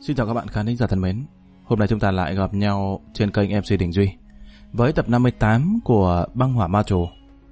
Xin chào các bạn khán thính giả thân mến. Hôm nay chúng ta lại gặp nhau trên kênh MC Đình Duy với tập 58 của Băng Hỏa Ma Trù.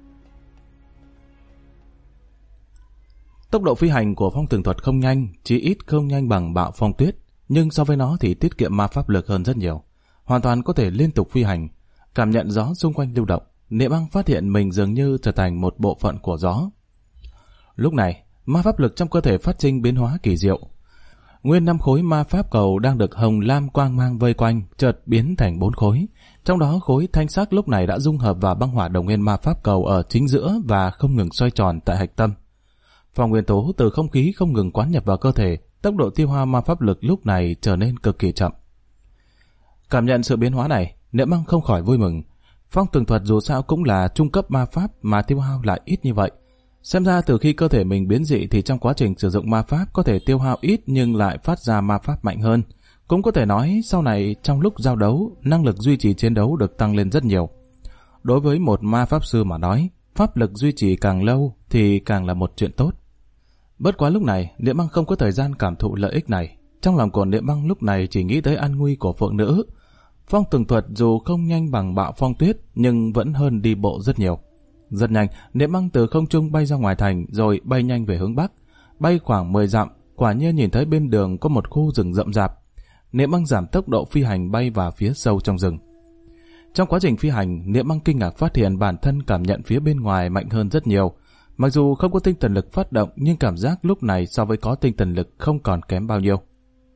Tốc độ phi hành của Phong Tường Thuật không nhanh, chỉ ít không nhanh bằng Bạo Phong Tuyết, nhưng so với nó thì tiết kiệm ma pháp lực hơn rất nhiều. Hoàn toàn có thể liên tục phi hành, cảm nhận gió xung quanh lưu động. Niệm Băng phát hiện mình dường như trở thành một bộ phận của gió. Lúc này, ma pháp lực trong cơ thể phát sinh biến hóa kỳ diệu. Nguyên 5 khối ma pháp cầu đang được hồng lam quang mang vây quanh, chợt biến thành 4 khối. Trong đó khối thanh sắc lúc này đã dung hợp vào băng hỏa đồng nguyên ma pháp cầu ở chính giữa và không ngừng xoay tròn tại hạch tâm. Phong nguyên tố từ không khí không ngừng quán nhập vào cơ thể, tốc độ tiêu hao ma pháp lực lúc này trở nên cực kỳ chậm. Cảm nhận sự biến hóa này, Niệm Băng không khỏi vui mừng. Phong Tường Thuật dù sao cũng là trung cấp ma pháp mà tiêu hao lại ít như vậy. Xem ra từ khi cơ thể mình biến dị thì trong quá trình sử dụng ma pháp có thể tiêu hao ít nhưng lại phát ra ma pháp mạnh hơn. Cũng có thể nói sau này trong lúc giao đấu, năng lực duy trì chiến đấu được tăng lên rất nhiều. Đối với một ma pháp sư mà nói, pháp lực duy trì càng lâu thì càng là một chuyện tốt. Bất quá lúc này, Niệm Băng không có thời gian cảm thụ lợi ích này. Trong lòng của Niệm Băng lúc này chỉ nghĩ tới an nguy của phượng nữ. Phong Tường Thuật dù không nhanh bằng Bạo Phong Tuyết nhưng vẫn hơn đi bộ rất nhiều. Rất nhanh, Niệm Băng từ không trung bay ra ngoài thành rồi bay nhanh về hướng bắc. Bay khoảng 10 dặm, quả nhiên nhìn thấy bên đường có một khu rừng rậm rạp. Niệm Băng giảm tốc độ phi hành bay vào phía sâu trong rừng. Trong quá trình phi hành, Niệm Băng kinh ngạc phát hiện bản thân cảm nhận phía bên ngoài mạnh hơn rất nhiều. Mặc dù không có tinh thần lực phát động nhưng cảm giác lúc này so với có tinh thần lực không còn kém bao nhiêu.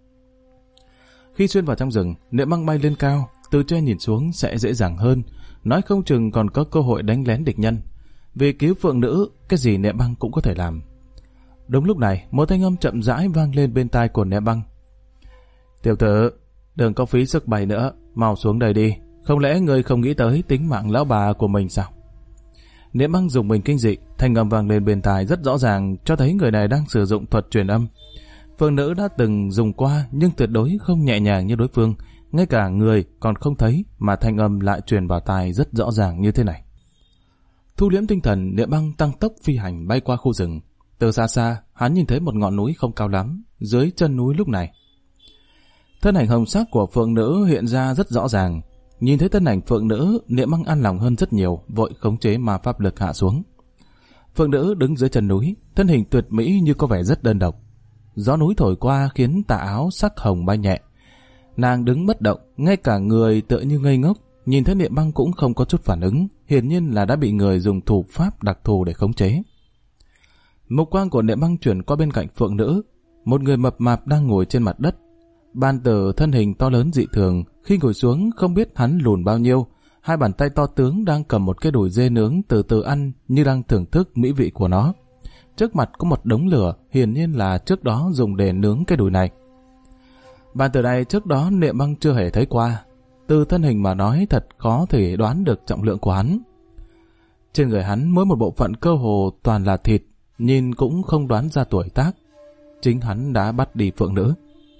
Khi xuyên vào trong rừng, Niệm Băng bay lên cao, từ trên nhìn xuống sẽ dễ dàng hơn. Nói không chừng còn có cơ hội đánh lén địch nhân. Vì cứu phượng nữ, cái gì Niệm Băng cũng có thể làm. Đúng lúc này, một thanh âm chậm rãi vang lên bên tai của Niệm Băng. Tiểu tử, đừng có phí sức bay nữa, mau xuống đây đi. Không lẽ ngươi không nghĩ tới tính mạng lão bà của mình sao? Niệm Băng dùng mình kinh dị, thanh âm vang lên bên tai rất rõ ràng cho thấy người này đang sử dụng thuật truyền âm. Phượng nữ đã từng dùng qua nhưng tuyệt đối không nhẹ nhàng như đối phương. Ngay cả người còn không thấy mà thanh âm lại truyền vào tai rất rõ ràng như thế này. Thu liễm tinh thần, Niệm Băng tăng tốc phi hành bay qua khu rừng. Từ xa xa, hắn nhìn thấy một ngọn núi không cao lắm, dưới chân núi lúc này. Thân ảnh hồng sắc của phượng nữ hiện ra rất rõ ràng. Nhìn thấy thân ảnh phượng nữ, Niệm Băng an lòng hơn rất nhiều, vội khống chế ma pháp lực hạ xuống. Phượng nữ đứng dưới chân núi, thân hình tuyệt mỹ như có vẻ rất đơn độc. Gió núi thổi qua khiến tà áo sắc hồng bay nhẹ. Nàng đứng bất động, ngay cả người tựa như ngây ngốc, nhìn thấy Niệm Băng cũng không có chút phản ứng, hiển nhiên là đã bị người dùng thủ pháp đặc thù để khống chế. Mục quang của Niệm Băng chuyển qua bên cạnh phượng nữ, một người mập mạp đang ngồi trên mặt đất. Ban Tử thân hình to lớn dị thường, khi ngồi xuống không biết hắn lùn bao nhiêu, hai bàn tay to tướng đang cầm một cái đùi dê nướng từ từ ăn như đang thưởng thức mỹ vị của nó. Trước mặt có một đống lửa, hiển nhiên là trước đó dùng để nướng cái đùi này. Bàn Tử này trước đó Niệm Băng chưa hề thấy qua. Từ thân hình mà nói thật khó thể đoán được trọng lượng của hắn. Trên người hắn mỗi một bộ phận cơ hồ toàn là thịt, nhìn cũng không đoán ra tuổi tác. Chính hắn đã bắt đi phượng nữ.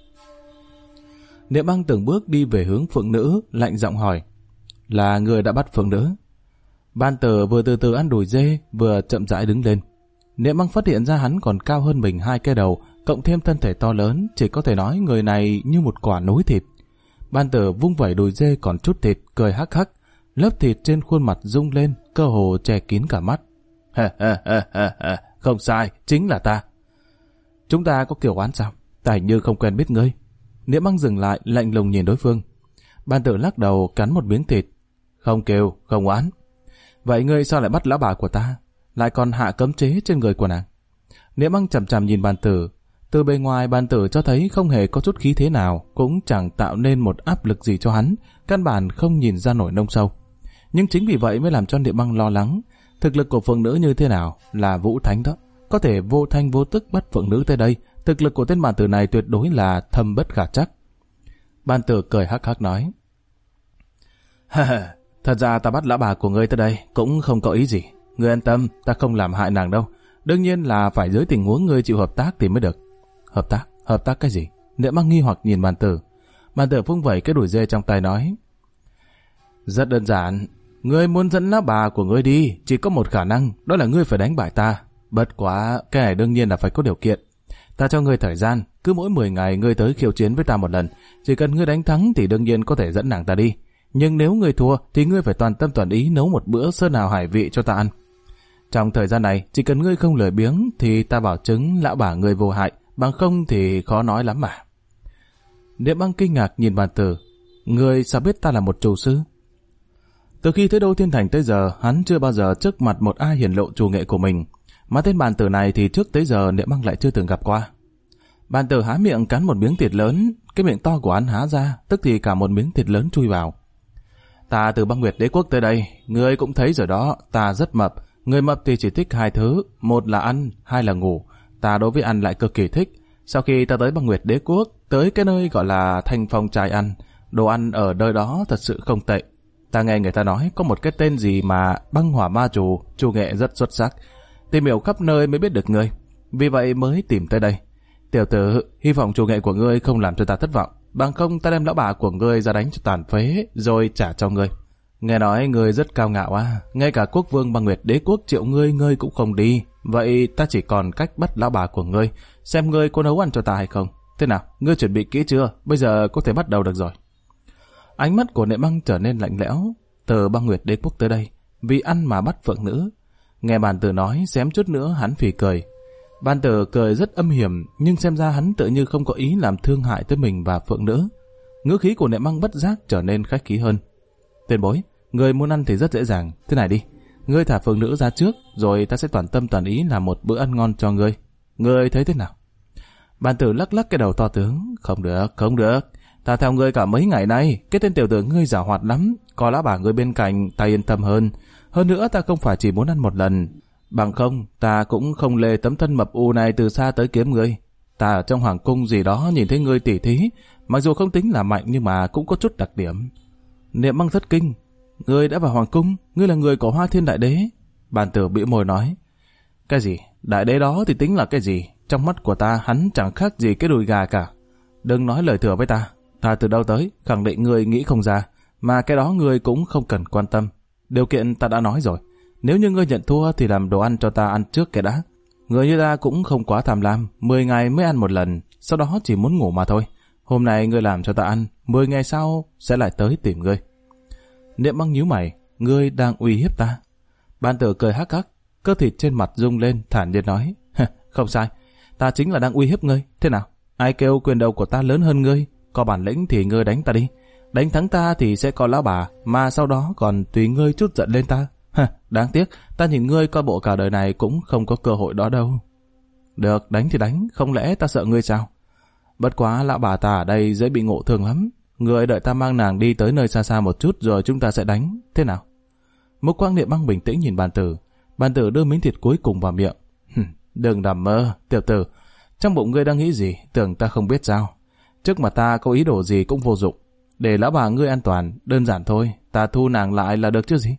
Niệm Băng từng bước đi về hướng phượng nữ, lạnh giọng hỏi. Là người đã bắt phượng nữ? Ban Tử vừa từ từ ăn đùi dê, vừa chậm rãi đứng lên. Niệm Băng phát hiện ra hắn còn cao hơn mình 2 cái đầu, cộng thêm thân thể to lớn, chỉ có thể nói người này như một quả núi thịt. Ban Tử vung vẩy đùi dê còn chút thịt, cười hắc hắc, lớp thịt trên khuôn mặt rung lên, cơ hồ che kín cả mắt. Không sai, chính là ta. Chúng ta có kiểu oán sao? Ta hình như không quen biết ngươi. Niệm Băng dừng lại, lạnh lùng nhìn đối phương. Ban Tử lắc đầu cắn một miếng thịt. Không kêu, không oán. Vậy ngươi sao lại bắt lão bà của ta? Lại còn hạ cấm chế trên người của nàng? Niệm Băng chằm chằm nhìn Ban Tử. Từ bề ngoài Ban Tử cho thấy không hề có chút khí thế nào, cũng chẳng tạo nên một áp lực gì cho hắn, căn bản không nhìn ra nổi nông sâu. Nhưng chính vì vậy mới làm cho Niệm Băng lo lắng. Thực lực của phượng nữ như thế nào? Là vũ thánh đó. Có thể vô thanh vô tức bắt phượng nữ tới đây. Thực lực của tên Ban Tử này tuyệt đối là thâm bất khả trắc. Ban Tử cười hắc hắc nói. Thật ra ta bắt lão bà của ngươi tới đây cũng không có ý gì. Ngươi an tâm, ta không làm hại nàng đâu. Đương nhiên là phải dưới tình huống ngươi chịu hợp tác thì mới được. Hợp tác? Hợp tác cái gì? Niệm Băng nghi hoặc nhìn Ban Tử. Ban Tử vung vẩy cái đùi dê trong tay nói. Rất đơn giản. Ngươi muốn dẫn lão bà của ngươi đi, chỉ có một khả năng, đó là ngươi phải đánh bại ta. Bất quá, cái này đương nhiên là phải có điều kiện. Ta cho ngươi thời gian, cứ mỗi 10 ngày ngươi tới khiêu chiến với ta một lần. Chỉ cần ngươi đánh thắng thì đương nhiên có thể dẫn nàng ta đi. Nhưng nếu ngươi thua thì ngươi phải toàn tâm toàn ý nấu một bữa sơn hào hải vị cho ta ăn. Trong thời gian này, chỉ cần ngươi không lười biếng thì ta bảo chứng lão bà ngươi vô hại, bằng không thì khó nói lắm mà. Niệm Băng kinh ngạc nhìn Bàn Tử. Ngươi sao biết ta là một trù sư? Từ khi tới Đô Thiên Thành tới giờ, hắn chưa bao giờ trước mặt một ai hiển lộ trù nghệ của mình. Mà tên Bàn Tử này thì trước tới giờ Niệm Băng lại chưa từng gặp qua. Bàn Tử há miệng cắn một miếng thịt lớn, cái miệng to của hắn há ra, tức thì cả một miếng thịt lớn chui vào. Ta từ Băng Nguyệt Đế Quốc tới đây, ngươi cũng thấy rồi đó, ta rất mập. Người mập thì chỉ thích hai thứ, một là ăn, hai là ngủ. Ta đối với ăn lại cực kỳ thích. Sau khi ta tới Băng Nguyệt Đế Quốc, tới cái nơi gọi là Thanh Phong Trai ăn, đồ ăn ở nơi đó thật sự không tệ. Ta nghe người ta nói có một cái tên gì mà Băng Hỏa Ma Trù, trù nghệ rất xuất sắc. Tìm hiểu khắp nơi mới biết được ngươi, vì vậy mới tìm tới đây. Tiểu tử, hy vọng trù nghệ của ngươi không làm cho ta thất vọng, bằng không ta đem lão bà của ngươi ra đánh cho tàn phế rồi trả cho ngươi. Nghe nói ngươi rất cao ngạo à, ngay cả quốc vương Băng Nguyệt Đế Quốc triệu ngươi cũng không đi. Vậy ta chỉ còn cách bắt lão bà của ngươi, xem ngươi có nấu ăn cho ta hay không. Thế nào, ngươi chuẩn bị kỹ chưa? Bây giờ có thể bắt đầu được rồi. Ánh mắt của Niệm Băng trở nên lạnh lẽo. Từ Băng Nguyệt Đế Quốc tới đây, vì ăn mà bắt phượng nữ. Nghe Bàn Tử nói, xém chút nữa hắn phì cười. Bàn Tử cười rất âm hiểm, nhưng xem ra hắn tự như không có ý làm thương hại tới mình và phượng nữ. Ngữ khí của Niệm Băng bất giác trở nên khách khí hơn. Tiền bối, ngươi muốn ăn thì rất dễ dàng. Thế này đi, ngươi thả phượng nữ ra trước, rồi ta sẽ toàn tâm toàn ý làm một bữa ăn ngon cho ngươi. Ngươi thấy thế nào? Bàn Tử lắc lắc cái đầu to tướng. Không được. Ta theo ngươi cả mấy ngày nay, cái tên tiểu tử ngươi giàu hoạt lắm. Có lão bà ngươi bên cạnh, ta yên tâm hơn. Hơn nữa ta không phải chỉ muốn ăn một lần. Bằng không, ta cũng không lê tấm thân mập u này từ xa tới kiếm ngươi. Ta ở trong hoàng cung gì đó nhìn thấy ngươi tỉ thí, mặc dù không tính là mạnh nhưng mà cũng có chút đặc điểm. Niệm Băng thất kinh. Ngươi đã vào hoàng cung, ngươi là người của Hoa Thiên Đại Đế. Bàn Tử bĩu môi nói. Cái gì? Đại đế đó thì tính là cái gì? Trong mắt của ta hắn chẳng khác gì cái đùi gà cả. Đừng nói lời thừa với ta. Ta từ đâu tới, khẳng định ngươi nghĩ không ra. Mà cái đó ngươi cũng không cần quan tâm. Điều kiện ta đã nói rồi. Nếu như ngươi nhận thua thì làm đồ ăn cho ta ăn trước cái đã. Người như ta cũng không quá tham lam, 10 ngày mới ăn một lần, sau đó chỉ muốn ngủ mà thôi. Hôm nay ngươi làm cho ta ăn, 10 ngày sau sẽ lại tới tìm ngươi. Niệm Băng nhíu mày, ngươi đang uy hiếp ta. Bàn Tử cười hắc hắc, cơ thịt trên mặt rung lên thản nhiên nói, không sai, ta chính là đang uy hiếp ngươi. Thế nào? Ai kêu quyền đầu của ta lớn hơn ngươi? Có bản lĩnh thì ngươi đánh ta đi. Đánh thắng ta thì sẽ có lão bà, mà sau đó còn tùy ngươi chút giận lên ta. Đáng tiếc, ta nhìn ngươi coi bộ cả đời này cũng không có cơ hội đó đâu. Được, đánh thì đánh, không lẽ ta sợ ngươi sao? Bất quá lão bà ta ở đây dễ bị ngộ thương lắm. Ngươi đợi ta mang nàng đi tới nơi xa xa một chút rồi chúng ta sẽ đánh. Thế nào? Mục quang Niệm Băng bình tĩnh nhìn Bàn Tử. Bàn Tử đưa miếng thịt cuối cùng vào miệng. Đừng nằm mơ, tiểu tử. Trong bụng ngươi đang nghĩ gì, tưởng ta không biết sao? Trước mặt ta có ý đồ gì cũng vô dụng. Để lão bà ngươi an toàn, đơn giản thôi. Ta thu nàng lại là được chứ gì?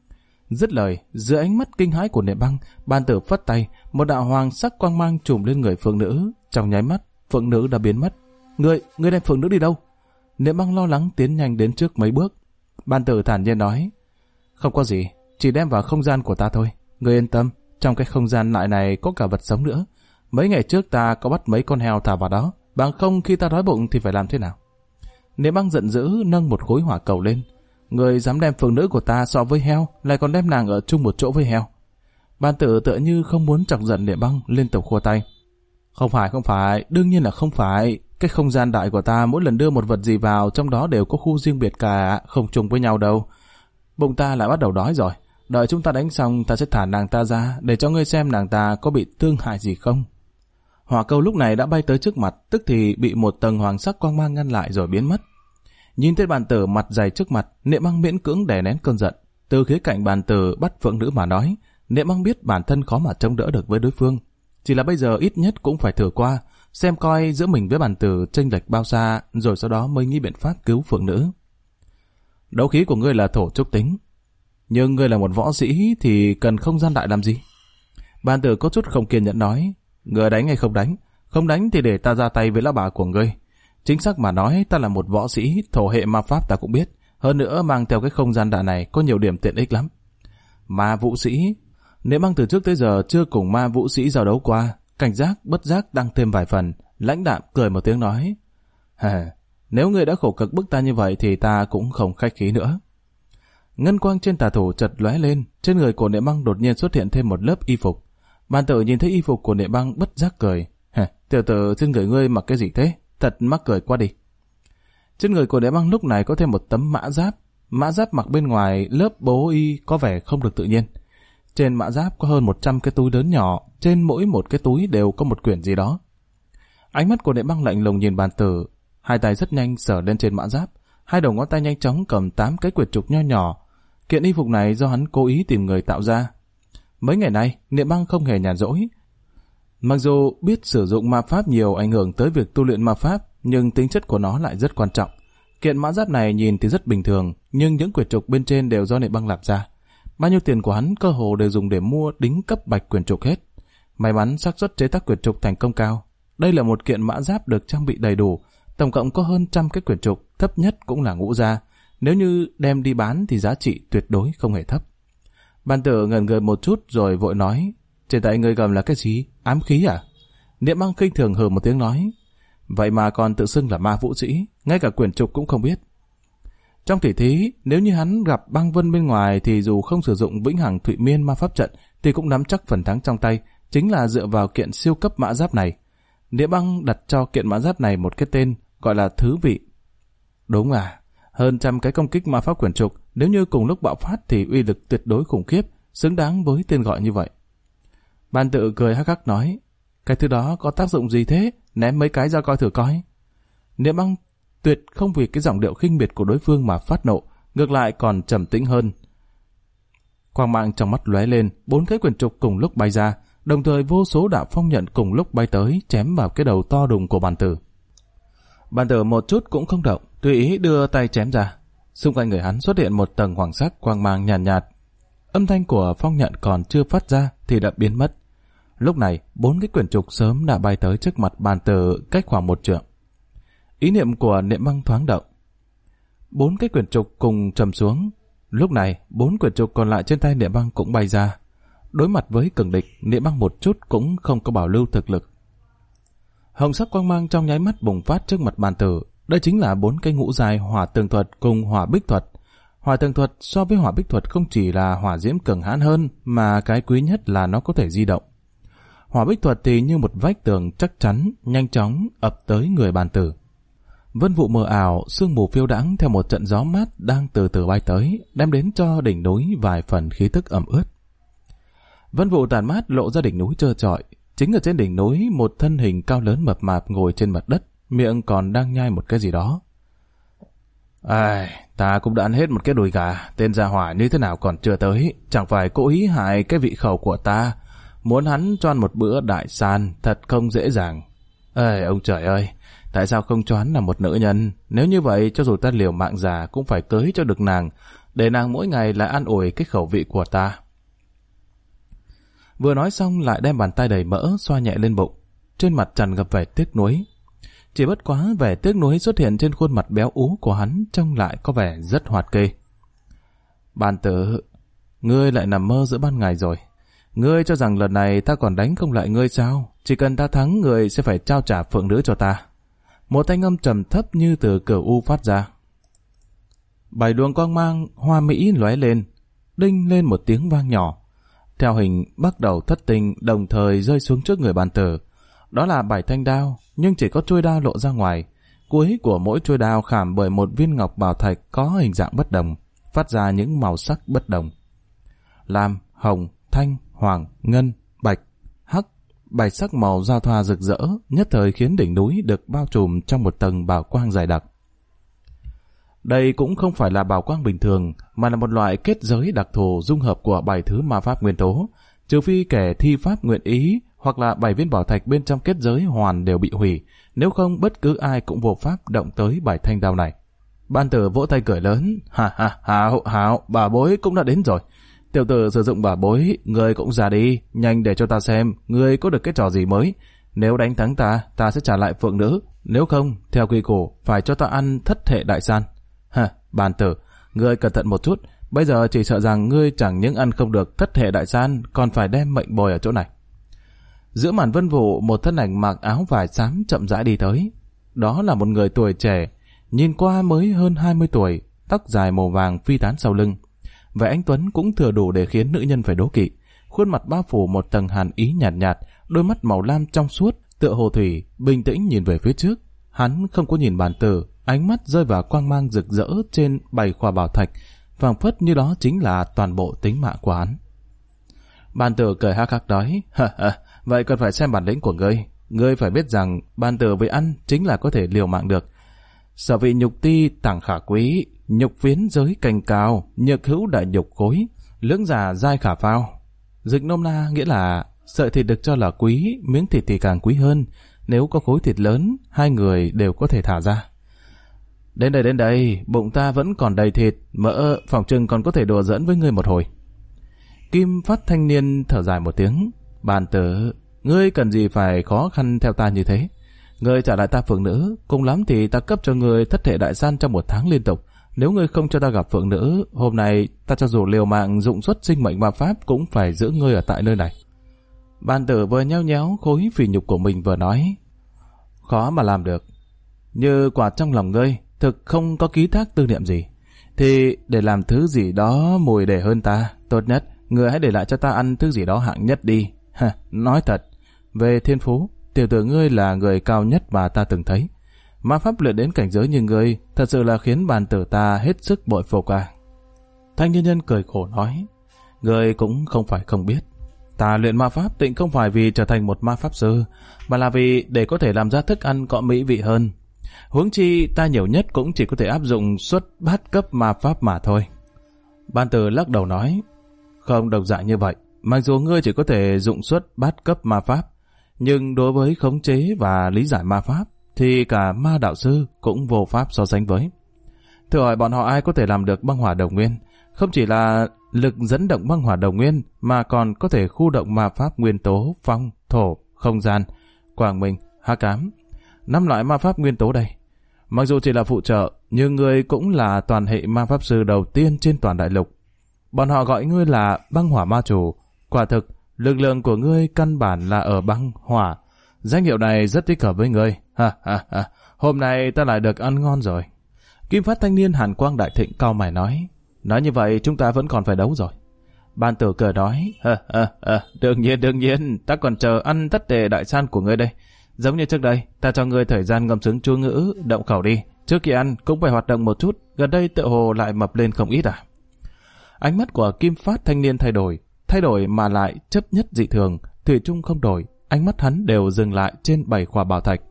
Dứt lời, giữa ánh mắt kinh hãi của Niệm Băng, Bàn Tử phất tay, một đạo hoàng sắc quang mang trùm lên người phượng nữ. Trong nháy mắt, phượng nữ đã biến mất. Ngươi đem phượng nữ đi đâu? Niệm Băng lo lắng tiến nhanh đến trước mấy bước. Bàn Tử thản nhiên nói, không có gì, chỉ đem vào không gian của ta thôi. Ngươi yên tâm, trong cái không gian lại này có cả vật sống nữa. Mấy ngày trước ta có bắt mấy con heo thả vào đó, bằng không khi ta đói bụng thì phải làm thế nào? Niệm Băng giận dữ nâng một khối hỏa cầu lên. Người dám đem phượng nữ của ta so với heo, lại còn đem nàng ở chung một chỗ với heo. Bàn Tử tựa như không muốn chọc giận Niệm Băng, liên tục khua tay. Không phải, đương nhiên là không phải. Cái không gian đại của ta mỗi lần đưa một vật gì vào, trong đó đều có khu riêng biệt cả, không chung với nhau đâu. Bụng ta lại bắt đầu đói rồi. Đợi chúng ta đánh xong, ta sẽ thả nàng ta ra, để cho ngươi xem nàng ta có bị thương hại gì không. Hỏa cầu lúc này đã bay tới trước mặt, tức thì bị một tầng hoàng sắc quang mang ngăn lại rồi biến mất. Nhìn thấy Bàn Tử mặt dày trước mặt, Niệm Băng miễn cưỡng đè nén cơn giận. Từ khía cạnh Bàn Tử bắt phượng nữ mà nói, Niệm Băng biết bản thân khó mà chống đỡ được với đối phương. Chỉ là bây giờ ít nhất cũng phải thử qua, xem coi giữa mình với Bàn Tử chênh lệch bao xa, rồi sau đó mới nghĩ biện pháp cứu phượng nữ. Đấu khí của ngươi là thổ trúc tính, nhưng ngươi là một võ sĩ thì cần không gian đại làm gì? Bàn Tử có chút không kiên nhẫn nói, ngươi đánh hay không đánh? Không đánh thì để ta ra tay với lão bà của ngươi. Chính xác mà nói, ta là một võ sĩ, thổ hệ ma pháp ta cũng biết. Hơn nữa mang theo cái không gian đại này có nhiều điểm tiện ích lắm. Ma vũ sĩ, Niệm Băng từ trước tới giờ chưa cùng ma vũ sĩ giao đấu qua, cảnh giác bất giác tăng thêm vài phần, lãnh đạm cười một tiếng nói, nếu ngươi đã khổ cực bức ta như vậy thì ta cũng không khách khí nữa. Ngân quang trên tà thủ chợt lóe lên, trên người của Niệm Băng đột nhiên xuất hiện thêm một lớp y phục. Bàn tử nhìn thấy y phục của Niệm Băng bất giác cười, tiểu tử trên người ngươi mặc cái gì thế, thật mắc cười quá đi. Trên người của Niệm Băng lúc này có thêm một tấm mã giáp mặc bên ngoài lớp bố y có vẻ không được tự nhiên. Trên mã giáp có hơn 100 cái túi lớn nhỏ, trên mỗi một cái túi đều có một quyển gì đó. Ánh mắt của Niệm Băng lạnh lùng nhìn bàn tử, hai tay rất nhanh sờ lên trên mã giáp, hai đầu ngón tay nhanh chóng cầm 8 cái quyển trục nho nhỏ. Kiện y phục này do hắn cố ý tìm người tạo ra. Mấy ngày nay, Niệm Băng không hề nhàn rỗi. Mặc dù biết sử dụng ma pháp nhiều ảnh hưởng tới việc tu luyện ma pháp, nhưng tính chất của nó lại rất quan trọng. Kiện mã giáp này nhìn thì rất bình thường, nhưng những quyển trục bên trên đều do Niệm Băng làm ra. Bao nhiêu tiền của hắn cơ hồ đều dùng để mua đính cấp bạch quyển trục hết. May mắn xác suất chế tác quyển trục thành công cao. Đây là một kiện mã giáp được trang bị đầy đủ, tổng cộng có hơn 100 cái quyển trục, thấp nhất cũng là ngũ gia. Nếu như đem đi bán thì giá trị tuyệt đối không hề thấp. Bàn tử ngần ngừ một chút rồi vội nói, trên tay ngươi cầm là cái gì? Ám khí à? Niệm Băng khinh thường hừ một tiếng nói, vậy mà còn tự xưng là ma vũ sĩ, ngay cả quyển trục cũng không biết. Trong tỷ thí, nếu như hắn gặp Băng Vân bên ngoài thì dù không sử dụng Vĩnh Hằng Thụy Miên ma pháp trận thì cũng nắm chắc phần thắng trong tay, chính là dựa vào kiện siêu cấp mã giáp này. Niệm Băng đặt cho kiện mã giáp này một cái tên gọi là thứ vị. Đúng à, hơn 100 cái công kích ma pháp quyển trục, nếu như cùng lúc bạo phát thì uy lực tuyệt đối khủng khiếp, xứng đáng với tên gọi như vậy. Bàn tự cười hắc hắc nói, cái thứ đó có tác dụng gì thế, ném mấy cái ra coi thử coi. Niệm Băng tuyệt không vì cái giọng điệu khinh miệt của đối phương mà phát nộ, ngược lại còn trầm tĩnh hơn. Quang mang trong mắt lóe lên, 4 cái quyển trục cùng lúc bay ra, đồng thời vô số đạo phong nhận cùng lúc bay tới chém vào cái đầu to đùng của bàn tử. Bàn tử một chút cũng không động, tùy ý đưa tay chém ra. Xung quanh người hắn xuất hiện một tầng hoàng sắc quang mang nhàn nhạt. Âm thanh của phong nhận còn chưa phát ra thì đã biến mất. Lúc này, 4 cái quyển trục sớm đã bay tới trước mặt bàn tử cách khoảng 1 trượng. Ý niệm của Niệm Băng thoáng động. 4 cái quyển trục cùng trầm xuống. Lúc này, 4 quyển trục còn lại trên tay Niệm Băng cũng bay ra. Đối mặt với cường địch, Niệm Băng một chút cũng không có bảo lưu thực lực. Hồng sắc quang mang trong nháy mắt bùng phát trước mặt bàn tử. Đây chính là 4 cái ngũ giai hỏa tường thuật cùng hỏa bích thuật. Hỏa tường thuật so với hỏa bích thuật không chỉ là hỏa diễm cường hãn hơn, mà cái quý nhất là nó có thể di động. Hỏa bích thuật thì như một vách tường chắc chắn, nhanh chóng ập tới người bàn tử. Vân vụ mờ ảo, sương mù phiêu đãng theo một trận gió mát đang từ từ bay tới, đem đến cho đỉnh núi vài phần khí tức ẩm ướt. Vân vụ tàn mát lộ ra đỉnh núi trơ trọi. Chính ở trên đỉnh núi, một thân hình cao lớn mập mạp ngồi trên mặt đất, miệng còn đang nhai một cái gì đó. Ta cũng đã ăn hết một cái đùi gà, tên gia hỏa như thế nào còn chưa tới, chẳng phải cố ý hại cái vị khẩu của ta, muốn hắn cho ăn một bữa đại san, thật không dễ dàng. Ông trời ơi, tại sao không cho hắn là một nữ nhân? Nếu như vậy, cho dù ta liều mạng già cũng phải cưới cho được nàng, để nàng mỗi ngày lại ăn ủi cái khẩu vị của ta. Vừa nói xong lại đem bàn tay đầy mỡ xoa nhẹ lên bụng, trên mặt tràn ngập vẻ tiếc nuối. Chỉ bất quá vẻ tiếc nuối xuất hiện trên khuôn mặt béo ú của hắn trông lại có vẻ rất hoạt kê. Bàn tử, ngươi lại nằm mơ giữa ban ngày rồi. Ngươi cho rằng lần này ta còn đánh không lại ngươi sao? Chỉ cần ta thắng, ngươi sẽ phải trao trả phượng nữ cho ta. Một thanh âm trầm thấp như từ cửu u phát ra. 7 luồng quang mang hoa mỹ lóe lên, đinh lên một tiếng vang nhỏ. Theo hình bắt đầu thất tinh đồng thời rơi xuống trước người bàn tử. Đó là 7 thanh đao, nhưng chỉ có chuôi đao lộ ra ngoài. Cuối của mỗi chuôi đao khảm bởi một viên ngọc bảo thạch có hình dạng bất đồng, phát ra những màu sắc bất đồng. Lam, hồng, thanh, hoàng, ngân, bạch, hắc, 7 sắc màu giao thoa rực rỡ, nhất thời khiến đỉnh núi được bao trùm trong một tầng bảo quang dày đặc. Đây cũng không phải là bảo quang bình thường, mà là một loại kết giới đặc thù dung hợp của 7 thứ ma pháp nguyên tố, trừ phi kẻ thi pháp nguyện ý, hoặc là 7 viên bảo thạch bên trong kết giới hoàn đều bị hủy, nếu không bất cứ ai cũng vô pháp động tới 7 thanh đao này. Ban tử vỗ tay cười lớn, hảo, bà bối cũng đã đến rồi. Tiểu tử sử dụng bà bối, ngươi cũng ra đi, nhanh để cho ta xem, ngươi có được cái trò gì mới. Nếu đánh thắng ta sẽ trả lại phượng nữ, nếu không, theo quy củ, phải cho ta ăn thất hệ đại san. Bàn tử, ngươi cẩn thận một chút, bây giờ chỉ sợ rằng ngươi chẳng những ăn không được thất hệ đại san, còn phải đem mệnh bồi ở chỗ này. Giữa màn vân vụ, một thân ảnh mặc áo vải xám chậm rãi đi tới. Đó là một người tuổi trẻ, nhìn qua mới hơn 20 tuổi, tóc dài màu vàng phi tán sau lưng. Vẻ anh tuấn cũng thừa đủ để khiến nữ nhân phải đố kỵ. Khuôn mặt bao phủ một tầng hàn ý nhạt nhạt, đôi mắt màu lam trong suốt, tựa hồ thủy, bình tĩnh nhìn về phía trước. Hắn không có nhìn bàn tử, ánh mắt rơi vào quang mang rực rỡ trên 7 khỏa bảo thạch, phảng phất như đó chính là toàn bộ tính mạng của hắn. Bàn tử cười hắc hắc nói, vậy còn phải xem bản lĩnh của ngươi. Ngươi phải biết rằng bàn tử với ăn chính là có thể liều mạng được. Sở vị nhục ti tặng khả quý, nhục phiến giới cành cao, nhược hữu đại nhục khối, lưỡng giả giai khả phao. Dịch nôm na nghĩa là sợi thịt được cho là quý, miếng thịt thì càng quý hơn. Nếu có khối thịt lớn, hai người đều có thể thả ra. Đến đây, bụng ta vẫn còn đầy thịt, mỡ, phòng trừng còn có thể đùa giỡn với ngươi một hồi. Kim Phát thanh niên thở dài một tiếng. Bàn tử, ngươi cần gì phải khó khăn theo ta như thế? Ngươi trả lại ta phượng nữ, cùng lắm thì ta cấp cho ngươi thất thể đại san trong 1 tháng liên tục. Nếu ngươi không cho ta gặp phượng nữ, hôm nay ta cho dù liều mạng dụng xuất sinh mệnh ma pháp cũng phải giữ ngươi ở tại nơi này. Bàn tử vừa nheo nhéo khối phì nhục của mình vừa nói, khó mà làm được. Như quả trong lòng ngươi thực không có ký thác tư niệm gì, thì để làm thứ gì đó mùi để hơn ta, tốt nhất ngươi hãy để lại cho ta ăn thứ gì đó hạng nhất đi. Nói thật, về thiên phú, tiểu tử ngươi là người cao nhất mà ta từng thấy. Ma pháp luyện đến cảnh giới như ngươi, thật sự là khiến bàn tử ta hết sức bội phục à. Thanh niên nhân cười khổ nói, ngươi cũng không phải không biết. Ta luyện ma pháp tịnh không phải vì trở thành một ma pháp sư, mà là vì để có thể làm ra thức ăn có mỹ vị hơn. Huống chi ta nhiều nhất cũng chỉ có thể áp dụng xuất bát cấp ma pháp mà thôi. Bàn tử lắc đầu nói, không đồng dạng như vậy. Mặc dù ngươi chỉ có thể dụng xuất bát cấp ma pháp, nhưng đối với khống chế và lý giải ma pháp, thì cả ma đạo sư cũng vô pháp so sánh với. Thử hỏi bọn họ ai có thể làm được băng hỏa đồng nguyên? Không chỉ là lực dẫn động băng hỏa đồng nguyên, mà còn có thể khu động ma pháp nguyên tố phong, thổ, không gian, quang minh, hắc ám. 5 loại ma pháp nguyên tố đây. Mặc dù chỉ là phụ trợ, nhưng ngươi cũng là toàn hệ ma pháp sư đầu tiên trên toàn đại lục. Bọn họ gọi ngươi là băng hỏa ma chủ. Quả thực, lực lượng của ngươi căn bản là ở băng hỏa. Danh hiệu này rất thích hợp với ngươi. Hôm nay ta lại được ăn ngon rồi. Kim Phát thanh niên hàn quang đại thịnh cau mày nói, nói như vậy chúng ta vẫn còn phải đấu rồi. Bàn tử cười nói, đương nhiên, ta còn chờ ăn thất tề đại san của ngươi đây. Giống như trước đây, ta cho ngươi thời gian ngâm sướng chú ngữ, động khẩu đi. Trước khi ăn cũng phải hoạt động một chút, gần đây tựa hồ lại mập lên không ít à. Ánh mắt của Kim Phát thanh niên thay đổi mà lại chấp nhất dị thường, thủy chung không đổi, ánh mắt hắn đều dừng lại trên 7 khỏa bảo thạch.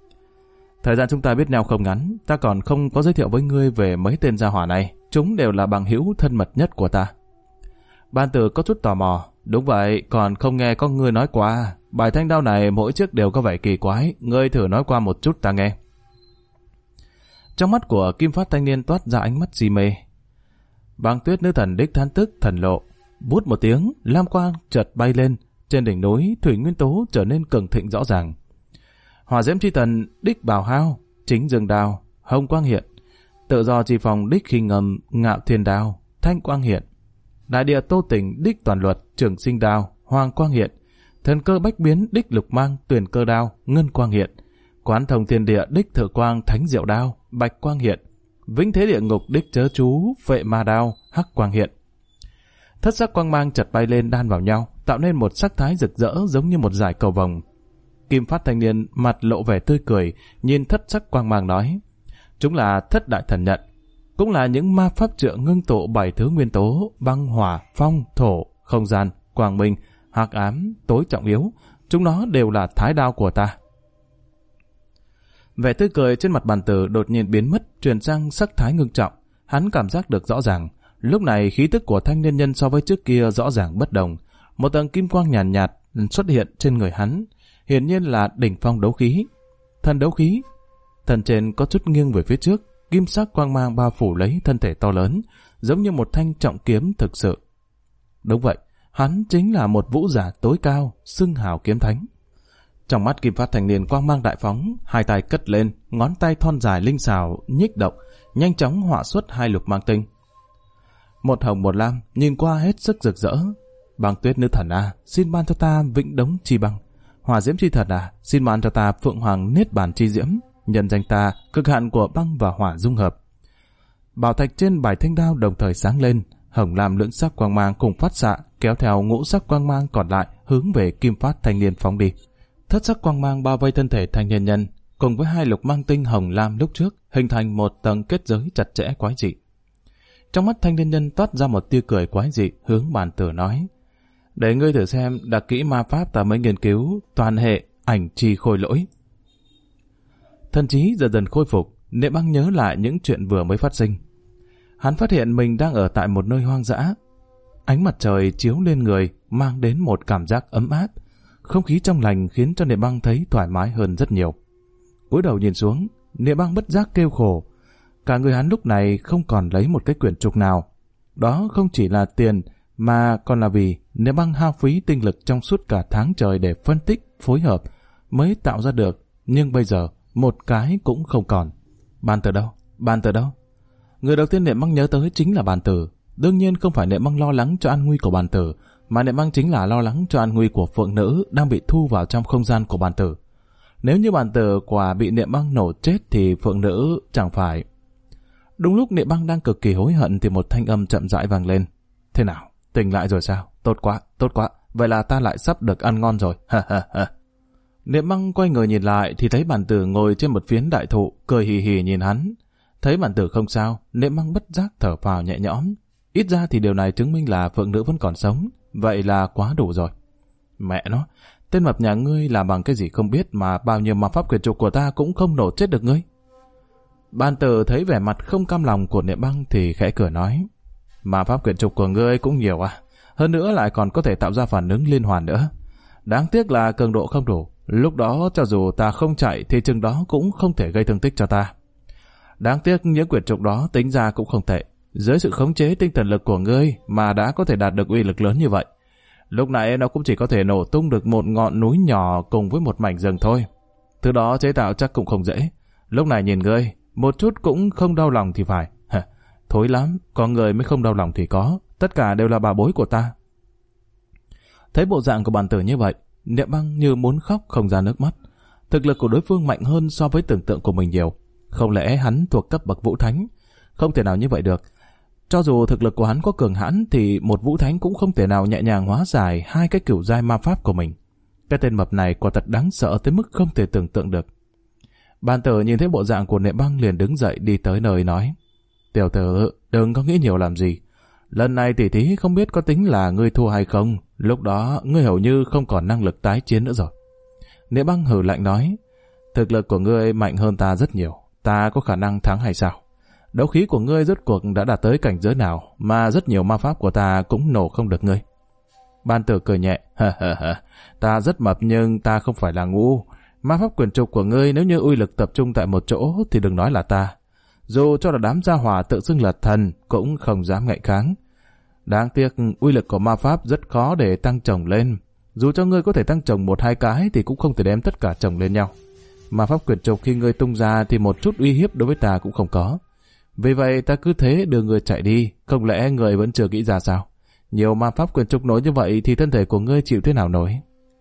Thời gian chúng ta biết nhau không ngắn, ta còn không có giới thiệu với ngươi về mấy tên gia hỏa này, chúng đều là bằng hữu thân mật nhất của ta. Ban tử có chút tò mò, đúng vậy, còn không nghe có ngươi nói qua, bài thanh đao này mỗi chiếc đều có vẻ kỳ quái, ngươi thử nói qua một chút ta nghe. Trong mắt của Kim Phát thanh niên toát ra ánh mắt si mê. Băng Tuyết nữ thần đích thán tức thần lộ, bút một tiếng, lam quang chợt bay lên, trên đỉnh núi thủy nguyên tố trở nên cường thịnh rõ ràng. Hỏa diễm chi thần đích bào hao, chính dương đao, hồng quang hiện, tự do chi phòng đích khi ngầm ngạo thiên đao, thanh quang hiện, đại địa tô tỉnh đích toàn luật trường sinh đao, hoàng quang hiện, thần cơ bách biến đích lục mang tuyển cơ đao, ngân quang hiện, quán thông thiên địa đích thử quang thánh diệu đao, bạch quang hiện, vĩnh thế địa ngục đích chớ chú phệ ma đao, hắc quang hiện. Thất sắc quang mang chợt bay lên đan vào nhau, tạo nên một sắc thái rực rỡ giống như một dải cầu vồng. Kim Phát thanh niên mặt lộ vẻ tươi cười, nhìn thất sắc quang mang nói, chúng là thất đại thần nhận, cũng là những ma pháp trượng ngưng tụ 7 thứ nguyên tố, băng, hỏa, phong, thổ, không gian, quang minh, hắc ám, tối trọng yếu, chúng nó đều là thái đao của ta. Vẻ tươi cười trên mặt bàn tử đột nhiên biến mất, chuyển sang sắc thái ngưng trọng. Hắn cảm giác được rõ ràng, lúc này khí tức của thanh niên nhân so với trước kia rõ ràng bất đồng. Một tầng kim quang nhàn nhạt xuất hiện trên người hắn, hiển nhiên là đỉnh phong đấu khí. Thần đấu khí, thần trên có chút nghiêng về phía trước, kim sắc quang mang bao phủ lấy thân thể to lớn, giống như một thanh trọng kiếm thực sự. Đúng vậy, hắn chính là một vũ giả tối cao, xưng hào kiếm thánh. Trong mắt Kim Phát thanh niên quang mang đại phóng, hai tay cất lên, ngón tay thon dài linh xảo nhích động, nhanh chóng họa xuất 2 lục mang tinh. Một hồng một lam, nhìn qua hết sức rực rỡ. Băng Tuyết nữ thần a, xin ban cho ta vĩnh đống chi băng. Hỏa diễm chi thật à? Xin ban cho ta Phượng Hoàng Niết Bàn chi diễm, nhân danh ta cực hạn của băng và hỏa dung hợp. Bảo thạch trên bài thanh đao đồng thời sáng lên, hồng lam lưỡng sắc quang mang cùng phát xạ, kéo theo ngũ sắc quang mang còn lại hướng về kim phát thanh niên phóng đi. Thất sắc quang mang bao vây thân thể thanh niên nhân, cùng với hai lục mang tinh hồng lam lúc trước, hình thành một tầng kết giới chặt chẽ quái dị. Trong mắt thanh niên nhân toát ra một tia cười quái dị, hướng Bàn Tử nói: để ngươi thử xem đặc kỹ ma pháp ta mới nghiên cứu toàn hệ ảnh chi khôi lỗi. Thần trí dần dần khôi phục, Niệm Băng nhớ lại những chuyện vừa mới phát sinh. Hắn phát hiện mình đang ở tại một nơi hoang dã. Ánh mặt trời chiếu lên người, mang đến một cảm giác ấm áp. Không khí trong lành khiến cho Niệm Băng thấy thoải mái hơn rất nhiều. Cúi đầu nhìn xuống, Niệm Băng bất giác kêu khổ. Cả người hắn lúc này không còn lấy một cái quyển trục nào. Đó không chỉ là tiền, mà còn là vì Niệm Băng hao phí tinh lực trong suốt cả tháng trời để phân tích, phối hợp, mới tạo ra được. Nhưng bây giờ, một cái cũng không còn. Bàn Tử đâu? Bàn Tử đâu? Người đầu tiên Niệm Băng nhớ tới chính là Bàn Tử. Đương nhiên không phải Niệm Băng lo lắng cho an nguy của Bàn Tử, mà Niệm Băng chính là lo lắng cho an nguy của phượng nữ đang bị thu vào trong không gian của Bàn Tử. Nếu như Bàn Tử quả bị Niệm Băng nổ chết thì phượng nữ chẳng phải. Đúng lúc Niệm Băng đang cực kỳ hối hận thì một thanh âm chậm rãi vang lên. Thế nào? Tỉnh lại rồi sao? Tốt quá, tốt quá. Vậy là ta lại sắp được ăn ngon rồi. Ha ha ha. Niệm Băng quay người nhìn lại thì thấy Bàn Tử ngồi trên một phiến đại thụ, cười hì hì nhìn hắn. Thấy Bàn Tử không sao, Niệm Băng bất giác thở phào nhẹ nhõm. Ít ra thì điều này chứng minh là phượng nữ vẫn còn sống, vậy là quá đủ rồi. Mẹ nó, tên mập nhà ngươi làm bằng cái gì không biết mà bao nhiêu ma pháp quyển trục của ta cũng không nổ chết được ngươi. Bàn Tử thấy vẻ mặt không cam lòng của Niệm Băng thì khẽ cười nói: ma pháp quyển trục của ngươi cũng nhiều à, hơn nữa lại còn có thể tạo ra phản ứng liên hoàn nữa. Đáng tiếc là cường độ không đủ, lúc đó cho dù ta không chạy thì chừng đó cũng không thể gây thương tích cho ta. Đáng tiếc những quyển trục đó tính ra cũng không tệ, dưới sự khống chế tinh thần lực của ngươi mà đã có thể đạt được uy lực lớn như vậy. Lúc nãy nó cũng chỉ có thể nổ tung được một ngọn núi nhỏ cùng với một mảnh rừng thôi. Thứ đó chế tạo chắc cũng không dễ. Lúc này nhìn ngươi, một chút cũng không đau lòng thì phải. Thối lắm, có người mới không đau lòng thì có, tất cả đều là bà bối của ta. Thấy bộ dạng của Bàn Tử như vậy, Niệm Băng như muốn khóc không ra nước mắt. Thực lực của đối phương mạnh hơn so với tưởng tượng của mình nhiều. Không lẽ hắn thuộc cấp bậc vũ thánh? Không thể nào như vậy được. Cho dù thực lực của hắn có cường hãn thì một vũ thánh cũng không thể nào nhẹ nhàng hóa giải hai cái cửu giai ma pháp của mình. Cái tên mập này quả thật đáng sợ tới mức không thể tưởng tượng được. Bàn Tử nhìn thấy bộ dạng của Niệm Băng liền đứng dậy đi tới nơi nói: Tiểu tử, đừng có nghĩ nhiều làm gì. Lần này tỷ thí không biết có tính là ngươi thua hay không, lúc đó ngươi hầu như không còn năng lực tái chiến nữa rồi. Niệm Băng hừ lạnh nói: thực lực của ngươi mạnh hơn ta rất nhiều, ta có khả năng thắng hay sao? Đấu khí của ngươi rốt cuộc đã đạt tới cảnh giới nào mà rất nhiều ma pháp của ta cũng nổ không được ngươi. Bàn Tử cười nhẹ: ta rất mập nhưng ta không phải là ngu. Ma pháp quyển trục của ngươi nếu như uy lực tập trung tại một chỗ thì đừng nói là ta. Dù cho là đám gia hỏa tự xưng là thần cũng không dám ngạnh kháng. Đáng tiếc uy lực của ma pháp rất khó để tăng chồng lên. Dù cho ngươi có thể tăng chồng 1-2 cái thì cũng không thể đem tất cả chồng lên nhau. Ma pháp quyển trục khi ngươi tung ra thì một chút uy hiếp đối với ta cũng không có. Vì vậy ta cứ thế đưa ngươi chạy đi, không lẽ ngươi vẫn chưa nghĩ ra sao? Nhiều ma pháp quyển trục nổi như vậy thì thân thể của ngươi chịu thế nào nổi?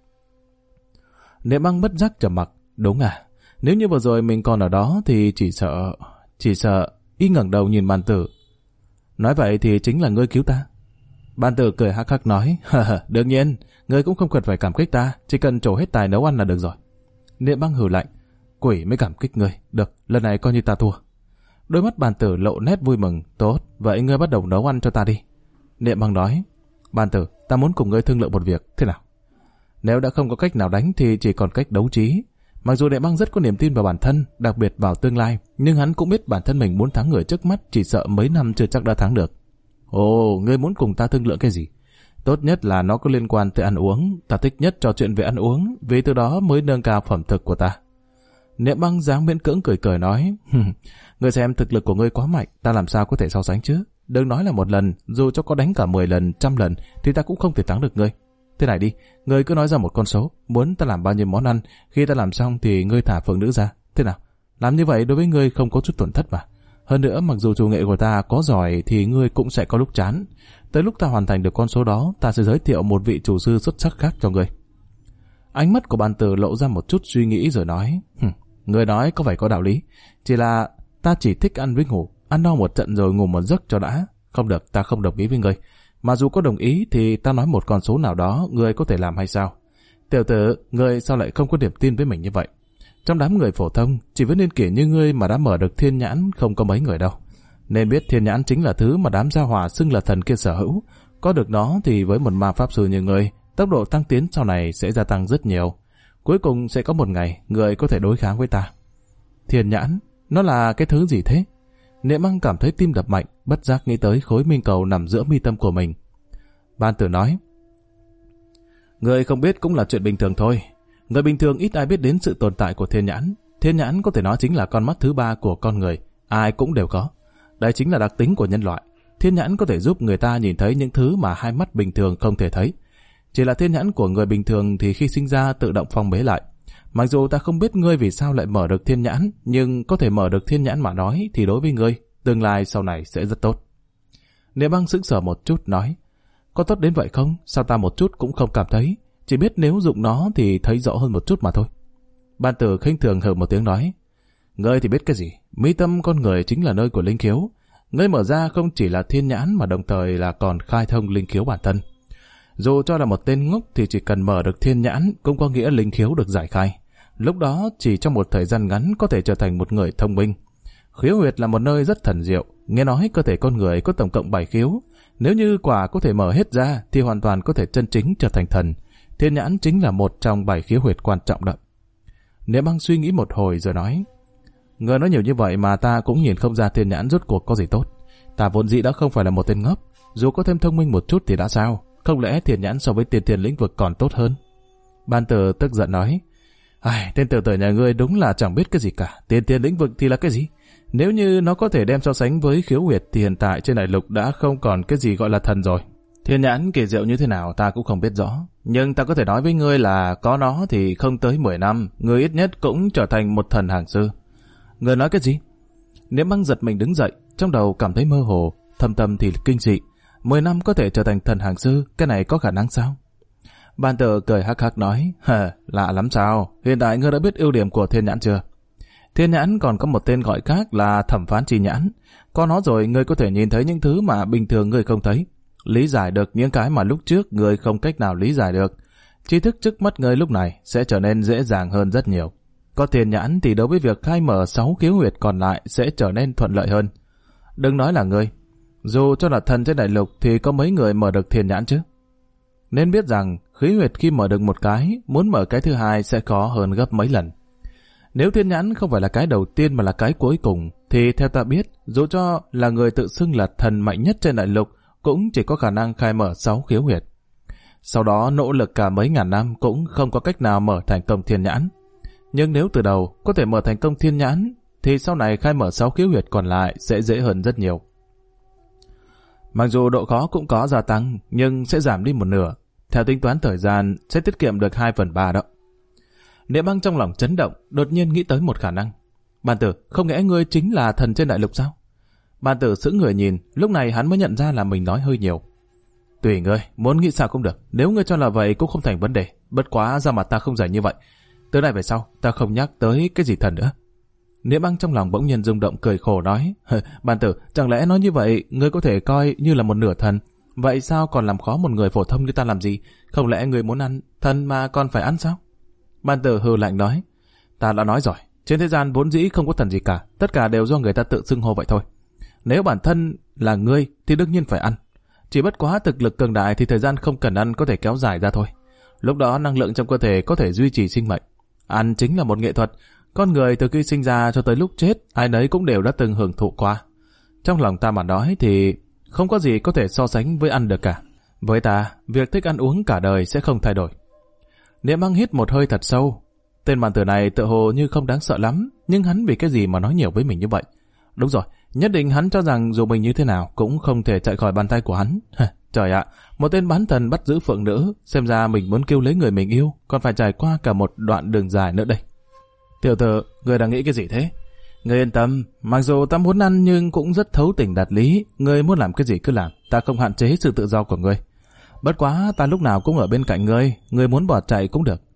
Niệm Băng bất giác trầm mặc. Đúng à, nếu như vừa rồi mình còn ở đó thì chỉ sợ. Y ngẩng đầu nhìn Bàn Tử. Nói vậy thì chính là ngươi cứu ta. Bàn Tử cười hắc hắc nói: đương nhiên, ngươi cũng không cần phải cảm kích ta, chỉ cần trổ hết tài nấu ăn là được rồi. Niệm Băng hừ lạnh: quỷ mới cảm kích ngươi, được, lần này coi như ta thua. Đôi mắt Bàn Tử lộ nét vui mừng: tốt, vậy ngươi bắt đầu nấu ăn cho ta đi. Niệm Băng nói: Bàn Tử, ta muốn cùng ngươi thương lượng một việc, thế nào? Nếu đã không có cách nào đánh thì chỉ còn cách đấu trí. Mặc dù Niệm Băng rất có niềm tin vào bản thân, đặc biệt vào tương lai, nhưng hắn cũng biết bản thân mình muốn thắng người trước mắt chỉ sợ mấy năm chưa chắc đã thắng được. Ồ, ngươi muốn cùng ta thương lượng cái gì? Tốt nhất là nó có liên quan tới ăn uống, ta thích nhất trò chuyện về ăn uống, vì từ đó mới nâng cao phẩm thực của ta. Niệm Băng dáng miễn cưỡng cười cười nói: ngươi xem thực lực của ngươi quá mạnh, ta làm sao có thể so sánh chứ? Đừng nói là một lần, dù cho có đánh cả 10 lần, 100 lần thì ta cũng không thể thắng được ngươi. Thế này đi, ngươi cứ nói ra một con số, muốn ta làm bao nhiêu món ăn, khi ta làm xong thì ngươi thả phượng nữ ra. Thế nào? Làm như vậy đối với ngươi không có chút tổn thất mà. Hơn nữa mặc dù chủ nghệ của ta có giỏi thì ngươi cũng sẽ có lúc chán. Tới lúc ta hoàn thành được con số đó, ta sẽ giới thiệu một vị chủ sư xuất sắc khác cho ngươi. Ánh mắt của Bàn Tử lộ ra một chút suy nghĩ rồi nói, người nói có phải có đạo lý, chỉ là ta chỉ thích ăn với ngủ, ăn no một trận rồi ngủ một giấc cho đã. Không được, ta không đồng ý với ngươi. Mà dù có đồng ý thì ta nói một con số nào đó, ngươi có thể làm hay sao? Tiểu tử, ngươi sao lại không có niềm tin với mình như vậy? Trong đám người phổ thông, chỉ với niên kỷ như ngươi mà đã mở được thiên nhãn không có mấy người đâu. Nên biết thiên nhãn chính là thứ mà đám gia hỏa xưng là thần kia sở hữu. Có được nó thì với một ma pháp sư như ngươi, tốc độ tăng tiến sau này sẽ gia tăng rất nhiều. Cuối cùng sẽ có một ngày, ngươi có thể đối kháng với ta. Thiên nhãn, nó là cái thứ gì thế? Niệm Băng cảm thấy tim đập mạnh, bất giác nghĩ tới khối minh cầu nằm giữa mi tâm của mình. Ban Tử nói, người không biết cũng là chuyện bình thường thôi. Người bình thường ít ai biết đến sự tồn tại của thiên nhãn. Thiên nhãn có thể nói chính là con mắt thứ ba của con người, ai cũng đều có. Đây chính là đặc tính của nhân loại. Thiên nhãn có thể giúp người ta nhìn thấy những thứ mà hai mắt bình thường không thể thấy. Chỉ là thiên nhãn của người bình thường thì khi sinh ra tự động phong bế lại. Mặc dù ta không biết ngươi vì sao lại mở được thiên nhãn, nhưng có thể mở được thiên nhãn mà nói thì đối với ngươi, tương lai sau này sẽ rất tốt. Niệm Băng sững sờ một chút nói, có tốt đến vậy không? Sao ta một chút cũng không cảm thấy, chỉ biết nếu dụng nó thì thấy rõ hơn một chút mà thôi. Ban Tử khinh thường hừ một tiếng nói, ngươi thì biết cái gì? Mi tâm con người chính là nơi của linh khiếu. Ngươi mở ra không chỉ là thiên nhãn mà đồng thời là còn khai thông linh khiếu bản thân. Dù cho là một tên ngốc thì chỉ cần mở được thiên nhãn cũng có nghĩa linh khiếu được giải khai. Lúc đó chỉ trong một thời gian ngắn có thể trở thành một người thông minh. Khiếu huyệt là một nơi rất thần diệu. Nghe nói cơ thể con người có tổng cộng 7 khiếu. Nếu như quả có thể mở hết ra thì hoàn toàn có thể chân chính trở thành thần. Thiên nhãn chính là một trong 7 khiếu huyệt quan trọng đó. Niệm Băng suy nghĩ một hồi rồi nói, người nói nhiều như vậy mà ta cũng nhìn không ra thiên nhãn rốt cuộc có gì tốt. Ta vốn dĩ đã không phải là một tên ngốc, dù có thêm thông minh một chút thì đã sao? Không lẽ thiên nhãn so với tiên thiên lĩnh vực còn tốt hơn? Ban Tử tức giận nói, tên tiểu tử nhà ngươi đúng là chẳng biết cái gì cả. Tiên thiên lĩnh vực thì là cái gì? Nếu như nó có thể đem so sánh với khiếu huyệt thì hiện tại trên đại lục đã không còn cái gì gọi là thần rồi. Thiên nhãn kỳ diệu như thế nào ta cũng không biết rõ, nhưng ta có thể nói với ngươi là có nó thì không tới 10 năm, ngươi ít nhất cũng trở thành một thần hàng sư. Ngươi nói cái gì? Niệm Băng giật mình đứng dậy, trong đầu cảm thấy mơ hồ, thâm tâm thì kinh dị. 10 năm có thể trở thành thần hàng sư, cái này có khả năng sao? Ban Tử cười hắc hắc nói, lạ lắm sao? Hiện tại ngươi đã biết ưu điểm của thiên nhãn chưa? Thiên nhãn còn có một tên gọi khác là thẩm phán chi nhãn. Có nó rồi ngươi có thể nhìn thấy những thứ mà bình thường ngươi không thấy, lý giải được những cái mà lúc trước ngươi không cách nào lý giải được. Tri thức trước mắt ngươi lúc này sẽ trở nên dễ dàng hơn rất nhiều. Có thiên nhãn thì đối với việc khai mở 6 khiếu huyệt còn lại sẽ trở nên thuận lợi hơn. Đừng nói là ngươi, dù cho là thần trên đại lục thì có mấy người mở được thiên nhãn chứ. Nên biết rằng khí huyệt khi mở được một cái, muốn mở cái thứ hai sẽ khó hơn gấp mấy lần. Nếu thiên nhãn không phải là cái đầu tiên mà là cái cuối cùng, thì theo ta biết, dù cho là người tự xưng là thần mạnh nhất trên đại lục, cũng chỉ có khả năng khai mở 6 khiếu huyệt. Sau đó nỗ lực cả mấy ngàn năm cũng không có cách nào mở thành công thiên nhãn. Nhưng nếu từ đầu có thể mở thành công thiên nhãn, thì sau này khai mở 6 khiếu huyệt còn lại sẽ dễ hơn rất nhiều. Mặc dù độ khó cũng có gia tăng, nhưng sẽ giảm đi một nửa. Theo tính toán thời gian, sẽ tiết kiệm được 2/3 đó. Niệm Băng trong lòng chấn động, đột nhiên nghĩ tới một khả năng. Ban Tử, không lẽ ngươi chính là thần trên đại lục sao? Ban Tử sững người nhìn, lúc này hắn mới nhận ra là mình nói hơi nhiều. Tùy ngươi, muốn nghĩ sao cũng được, nếu ngươi cho là vậy cũng không thành vấn đề, bất quá ra mặt ta không rảnh như vậy. Từ nay về sau, ta không nhắc tới cái gì thần nữa. Niệm Băng trong lòng bỗng nhiên rung động cười khổ nói, Ban Tử, chẳng lẽ nói như vậy, ngươi có thể coi như là một nửa thần, vậy sao còn làm khó một người phổ thông như ta làm gì? Không lẽ ngươi muốn ăn thần mà còn phải ăn sao? Ban Tử hừ lạnh nói, ta đã nói rồi, trên thế gian vốn dĩ không có thần gì cả, tất cả đều do người ta tự xưng hô vậy thôi. Nếu bản thân là ngươi thì đương nhiên phải ăn. Chỉ bất quá thực lực cường đại thì thời gian không cần ăn có thể kéo dài ra thôi. Lúc đó năng lượng trong cơ thể có thể duy trì sinh mệnh. Ăn chính là một nghệ thuật. Con người từ khi sinh ra cho tới lúc chết, ai nấy cũng đều đã từng hưởng thụ qua. Trong lòng ta mà nói thì không có gì có thể so sánh với ăn được cả. Với ta, việc thích ăn uống cả đời sẽ không thay đổi. Niệm Băng hít một hơi thật sâu. Tên Ban Tử này tựa hồ như không đáng sợ lắm, nhưng hắn vì cái gì mà nói nhiều với mình như vậy? Đúng rồi, nhất định hắn cho rằng dù mình như thế nào cũng không thể chạy khỏi bàn tay của hắn. Trời ạ, một tên bán thần bắt giữ phượng nữ, xem ra mình muốn kêu lấy người mình yêu, còn phải trải qua cả một đoạn đường dài nữa đây. Tiểu tử, người đang nghĩ cái gì thế? Người yên tâm, mặc dù ta muốn ăn nhưng cũng rất thấu tình đạt lý, người muốn làm cái gì cứ làm, ta không hạn chế sự tự do của người. Bất quá ta lúc nào cũng ở bên cạnh người muốn bỏ chạy cũng được,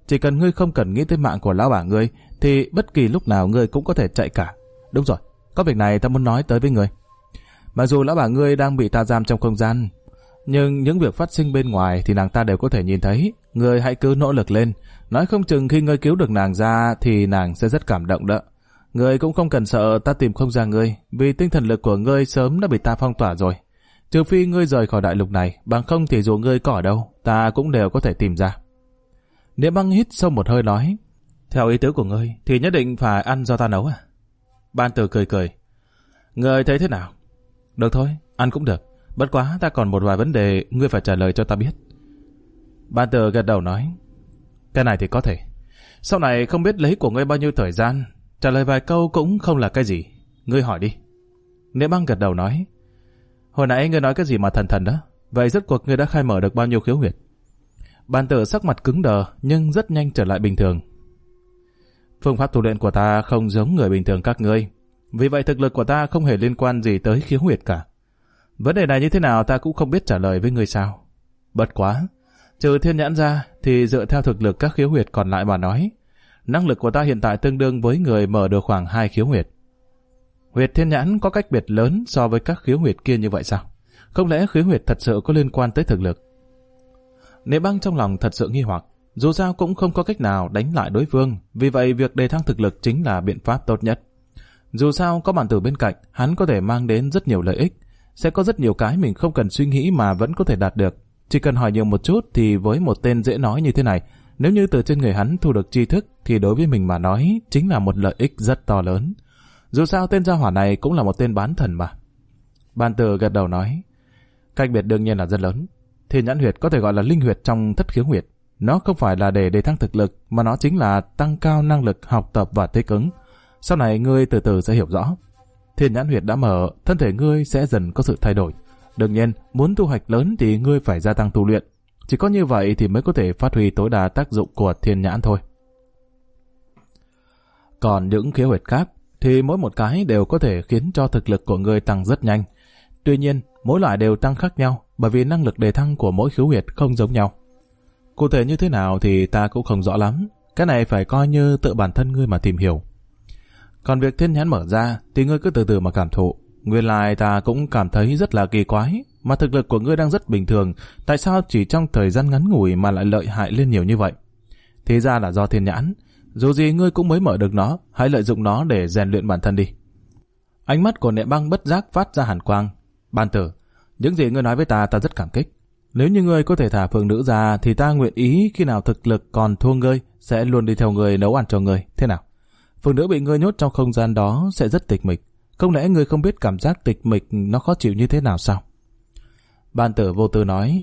chỉ cần ngươi không cần nghĩ tới mạng của lão bà ngươi, thì bất kỳ lúc nào ngươi cũng có thể chạy cả. Đúng rồi, có việc này ta muốn nói tới với ngươi. Mặc dù lão bà ngươi đang bị ta giam trong không gian, nhưng những việc phát sinh bên ngoài thì nàng ta đều có thể nhìn thấy. Ngươi hãy cứ nỗ lực lên, nói không chừng khi ngươi cứu được nàng ra thì nàng sẽ rất cảm động đó. Ngươi cũng không cần sợ ta tìm không ra ngươi, vì tinh thần lực của ngươi sớm đã bị ta phong tỏa rồi. Trừ phi ngươi rời khỏi đại lục này, bằng không thì dù ngươi có ở đâu, ta cũng đều có thể tìm ra. Niệm Băng hít sâu một hơi nói, theo ý tứ của ngươi thì nhất định phải ăn do ta nấu à? Ban Tử cười cười, ngươi thấy thế nào? Được thôi, ăn cũng được, bất quá ta còn một vài vấn đề ngươi phải trả lời cho ta biết. Ban Tử gật đầu nói, cái này thì có thể. Sau này không biết lấy của ngươi bao nhiêu thời gian, trả lời vài câu cũng không là cái gì. Ngươi hỏi đi. Niệm Băng gật đầu nói, hồi nãy ngươi nói cái gì mà thần thần đó? Vậy rốt cuộc ngươi đã khai mở được bao nhiêu khiếu huyệt? Ban Tử sắc mặt cứng đờ nhưng rất nhanh trở lại bình thường. Phương pháp tu luyện của ta không giống người bình thường các ngươi, vì vậy thực lực của ta không hề liên quan gì tới khiếu huyệt cả. Vấn đề này như thế nào ta cũng không biết trả lời với ngươi sao. Bất quá, trừ thiên nhãn ra thì dựa theo thực lực các khiếu huyệt còn lại mà nói, năng lực của ta hiện tại tương đương với người mở được khoảng 2 khiếu huyệt. Huyệt thiên nhãn có cách biệt lớn so với các khiếu huyệt kia như vậy sao? Không lẽ khiếu huyệt thật sự có liên quan tới thực lực? Niệm Băng trong lòng thật sự nghi hoặc, dù sao cũng không có cách nào đánh lại đối phương, vì vậy việc đề thăng thực lực chính là biện pháp tốt nhất. Dù sao có Bản Tử bên cạnh, hắn có thể mang đến rất nhiều lợi ích, sẽ có rất nhiều cái mình không cần suy nghĩ mà vẫn có thể đạt được. Chỉ cần hỏi nhiều một chút thì với một tên dễ nói như thế này, nếu như từ trên người hắn thu được tri thức thì đối với mình mà nói chính là một lợi ích rất to lớn. Dù sao tên gia hỏa này cũng là một tên bán thần mà. Ban Tử gật đầu nói, cách biệt đương nhiên là rất lớn. Thiên nhãn huyệt có thể gọi là linh huyệt trong thất khiếu huyệt. Nó không phải là để đề thăng thực lực, mà nó chính là tăng cao năng lực học tập và thích ứng. Sau này ngươi từ từ sẽ hiểu rõ. Thiên nhãn huyệt đã mở, thân thể ngươi sẽ dần có sự thay đổi. Đương nhiên, muốn thu hoạch lớn thì ngươi phải gia tăng tu luyện. Chỉ có như vậy thì mới có thể phát huy tối đa tác dụng của thiên nhãn thôi. Còn những khiếu huyệt khác thì mỗi một cái đều có thể khiến cho thực lực của ngươi tăng rất nhanh. Tuy nhiên, mỗi loại đều tăng khác nhau, bởi vì năng lực đề thăng của mỗi khiếu huyệt không giống nhau. Cụ thể như thế nào thì ta cũng không rõ lắm, cái này phải coi như tự bản thân ngươi mà tìm hiểu. Còn việc thiên nhãn mở ra thì ngươi cứ từ từ mà cảm thụ. Nguyên lai ta cũng cảm thấy rất là kỳ quái, mà thực lực của ngươi đang rất bình thường, tại sao chỉ trong thời gian ngắn ngủi mà lại lợi hại lên nhiều như vậy? Thì ra là do thiên nhãn, dù gì ngươi cũng mới mở được nó, hãy lợi dụng nó để rèn luyện bản thân đi. Ánh mắt của Niệm Băng bất giác phát ra hàn quang. Ban Tử, những gì ngươi nói với ta rất cảm kích. Nếu như ngươi có thể thả phượng nữ ra thì ta nguyện ý khi nào thực lực còn thua ngươi sẽ luôn đi theo ngươi nấu ăn cho ngươi. Thế nào? Phượng nữ bị ngươi nhốt trong không gian đó sẽ rất tịch mịch. Không lẽ ngươi không biết cảm giác tịch mịch nó khó chịu như thế nào sao? Ban Tử vô tư nói,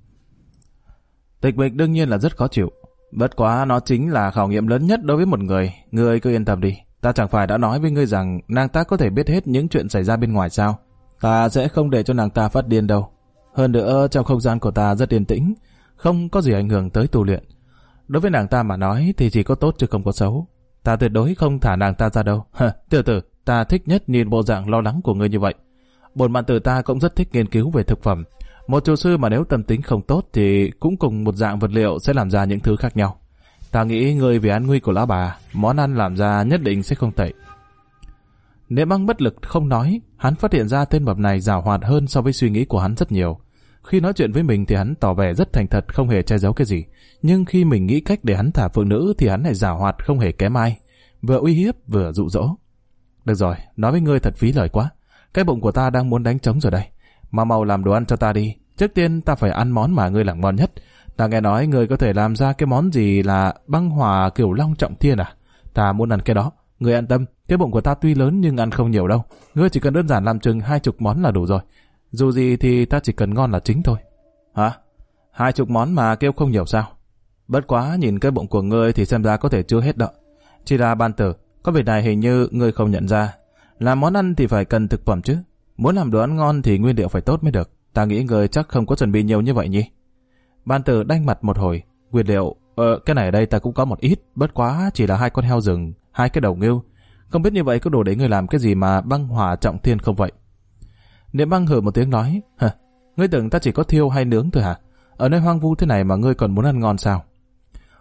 tịch mịch đương nhiên là rất khó chịu. Bất quá nó chính là khảo nghiệm lớn nhất đối với một người. Ngươi cứ yên tâm đi. Ta chẳng phải đã nói với ngươi rằng nàng ta có thể biết hết những chuyện xảy ra bên ngoài sao? Ta sẽ không để cho nàng ta phát điên đâu. Hơn nữa trong không gian của ta rất yên tĩnh, không có gì ảnh hưởng tới tu luyện. Đối với nàng ta mà nói thì chỉ có tốt chứ không có xấu. Ta tuyệt đối không thả nàng ta ra đâu. Tiểu tử, ta thích nhất nhìn bộ dạng lo lắng của ngươi như vậy. Bổn bạn tử ta cũng rất thích nghiên cứu về thực phẩm. Một chủ sư mà nếu tâm tính không tốt thì cũng cùng một dạng vật liệu sẽ làm ra những thứ khác nhau. Ta nghĩ ngươi vì an nguy của lão bà, món ăn làm ra nhất định sẽ không tệ. Niệm Băng bất lực không nói, hắn phát hiện ra tên mập này giàu hoạt hơn so với suy nghĩ của hắn rất nhiều. Khi nói chuyện với mình thì hắn tỏ vẻ rất thành thật, không hề che giấu cái gì. Nhưng khi mình nghĩ cách để hắn thả phượng nữ thì hắn lại giàu hoạt không hề kém ai, vừa uy hiếp vừa dụ dỗ. Được rồi, nói với ngươi thật phí lời quá. Cái bụng của ta đang muốn đánh trống rồi đây. Mà mau làm đồ ăn cho ta đi. Trước tiên ta phải ăn món mà ngươi làm ngon nhất. Ta nghe nói ngươi có thể làm ra cái món gì là băng hỏa Cửu Long Trọng Thiên à? Ta muốn ăn cái đó. Ngươi an tâm, cái bụng của ta tuy lớn nhưng ăn không nhiều đâu. Ngươi chỉ cần đơn giản làm chừng 20 món là đủ rồi. Dù gì thì ta chỉ cần ngon là chính thôi. Hả? 20 món mà kêu không nhiều sao? Bất quá nhìn cái bụng của ngươi thì xem ra có thể chưa hết đó. Chỉ là Ban Tử, có việc này hình như ngươi không nhận ra. Làm món ăn thì phải cần thực phẩm chứ. Muốn làm đồ ăn ngon thì nguyên liệu phải tốt mới được. Ta nghĩ ngươi chắc không có chuẩn bị nhiều như vậy nhỉ? Ban Tử đanh mặt một hồi. Nguyên liệu, cái này ở đây ta cũng có một ít. Bất quá chỉ là 2 con heo rừng, 2 cái đầu ngưu. Không biết như vậy có đủ để ngươi làm cái gì mà băng hỏa trọng thiên không vậy? Niệm Băng hừ một tiếng nói, ngươi tưởng ta chỉ có thiêu hay nướng thôi hả? Ở nơi hoang vu thế này mà ngươi còn muốn ăn ngon sao?